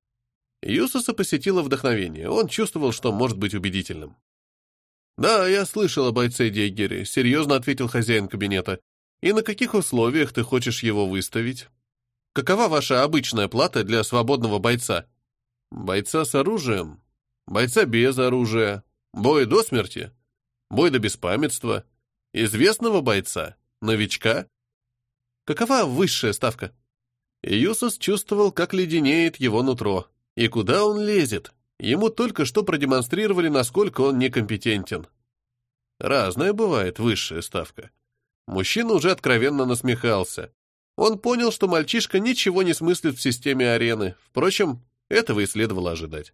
Юсоса посетило вдохновение. Он чувствовал, что может быть убедительным. «Да, я слышал о бойце Деггере», — серьезно ответил хозяин кабинета. «И на каких условиях ты хочешь его выставить? Какова ваша обычная плата для свободного бойца? Бойца с оружием? Бойца без оружия? Бой до смерти? Бой до беспамятства? Известного бойца? Новичка? Какова высшая ставка?» Юсос чувствовал, как леденеет его нутро. И куда он лезет? Ему только что продемонстрировали, насколько он некомпетентен. Разная бывает высшая ставка. Мужчина уже откровенно насмехался. Он понял, что мальчишка ничего не смыслит в системе арены. Впрочем, этого и следовало ожидать.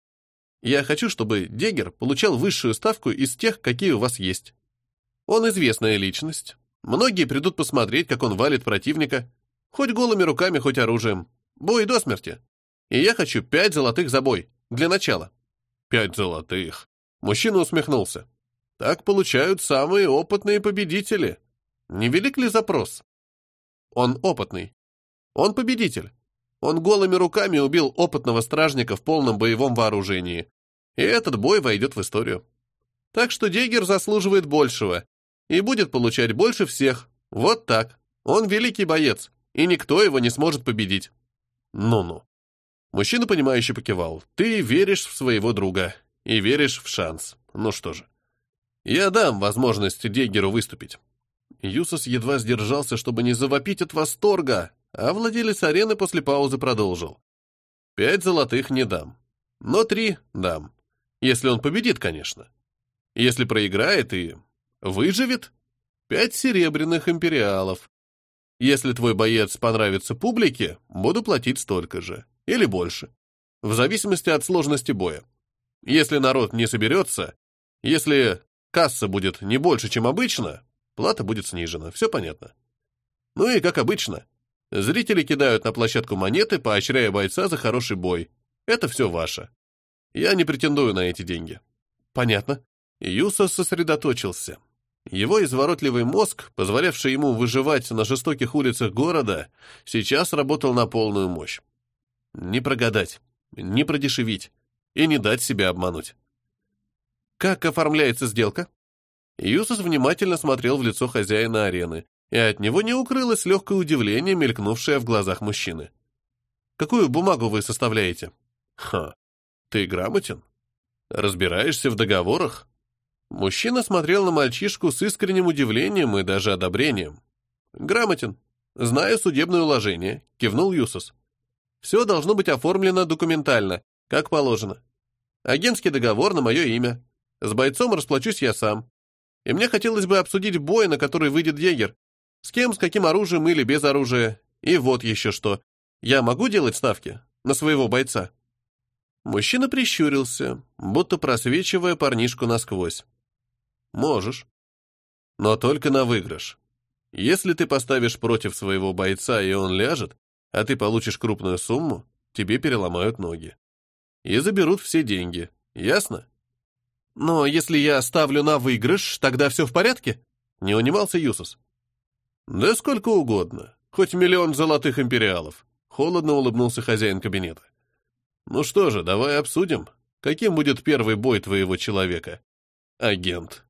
Я хочу, чтобы Деггер получал высшую ставку из тех, какие у вас есть. Он известная личность. Многие придут посмотреть, как он валит противника. Хоть голыми руками, хоть оружием. Бой до смерти. И я хочу пять золотых за бой. Для начала. Пять золотых. Мужчина усмехнулся. Так получают самые опытные победители. Не велик ли запрос? Он опытный. Он победитель. Он голыми руками убил опытного стражника в полном боевом вооружении. И этот бой войдет в историю. Так что Деггер заслуживает большего. И будет получать больше всех. Вот так. Он великий боец. И никто его не сможет победить. Ну-ну. Мужчина, понимающе покивал. Ты веришь в своего друга. И веришь в шанс. Ну что же. Я дам возможность Деггеру выступить. Юсос едва сдержался, чтобы не завопить от восторга, а владелец арены после паузы продолжил. Пять золотых не дам. Но три дам. Если он победит, конечно. Если проиграет и выживет, пять серебряных империалов. Если твой боец понравится публике, буду платить столько же. Или больше. В зависимости от сложности боя. Если народ не соберется, если касса будет не больше, чем обычно, плата будет снижена. Все понятно. Ну и, как обычно, зрители кидают на площадку монеты, поощряя бойца за хороший бой. Это все ваше. Я не претендую на эти деньги. Понятно. Юсос сосредоточился. Его изворотливый мозг, позволявший ему выживать на жестоких улицах города, сейчас работал на полную мощь. Не прогадать, не продешевить и не дать себя обмануть. Как оформляется сделка? Юсос внимательно смотрел в лицо хозяина арены, и от него не укрылось легкое удивление, мелькнувшее в глазах мужчины. Какую бумагу вы составляете? Ха, ты грамотен? Разбираешься в договорах? Мужчина смотрел на мальчишку с искренним удивлением и даже одобрением. Грамотен. Знаю судебное уложение, кивнул Юсос. Все должно быть оформлено документально, как положено. Агентский договор на мое имя. С бойцом расплачусь я сам. И мне хотелось бы обсудить бой, на который выйдет Деггер. С кем, с каким оружием или без оружия. И вот еще что. Я могу делать ставки на своего бойца? Мужчина прищурился, будто просвечивая парнишку насквозь. Можешь. Но только на выигрыш. Если ты поставишь против своего бойца, и он ляжет, а ты получишь крупную сумму, тебе переломают ноги. И заберут все деньги. Ясно? Но если я ставлю на выигрыш, тогда все в порядке? Не унимался Юсос. Да сколько угодно. Хоть миллион золотых империалов. Холодно улыбнулся хозяин кабинета. Ну что же, давай обсудим, каким будет первый бой твоего человека. Агент.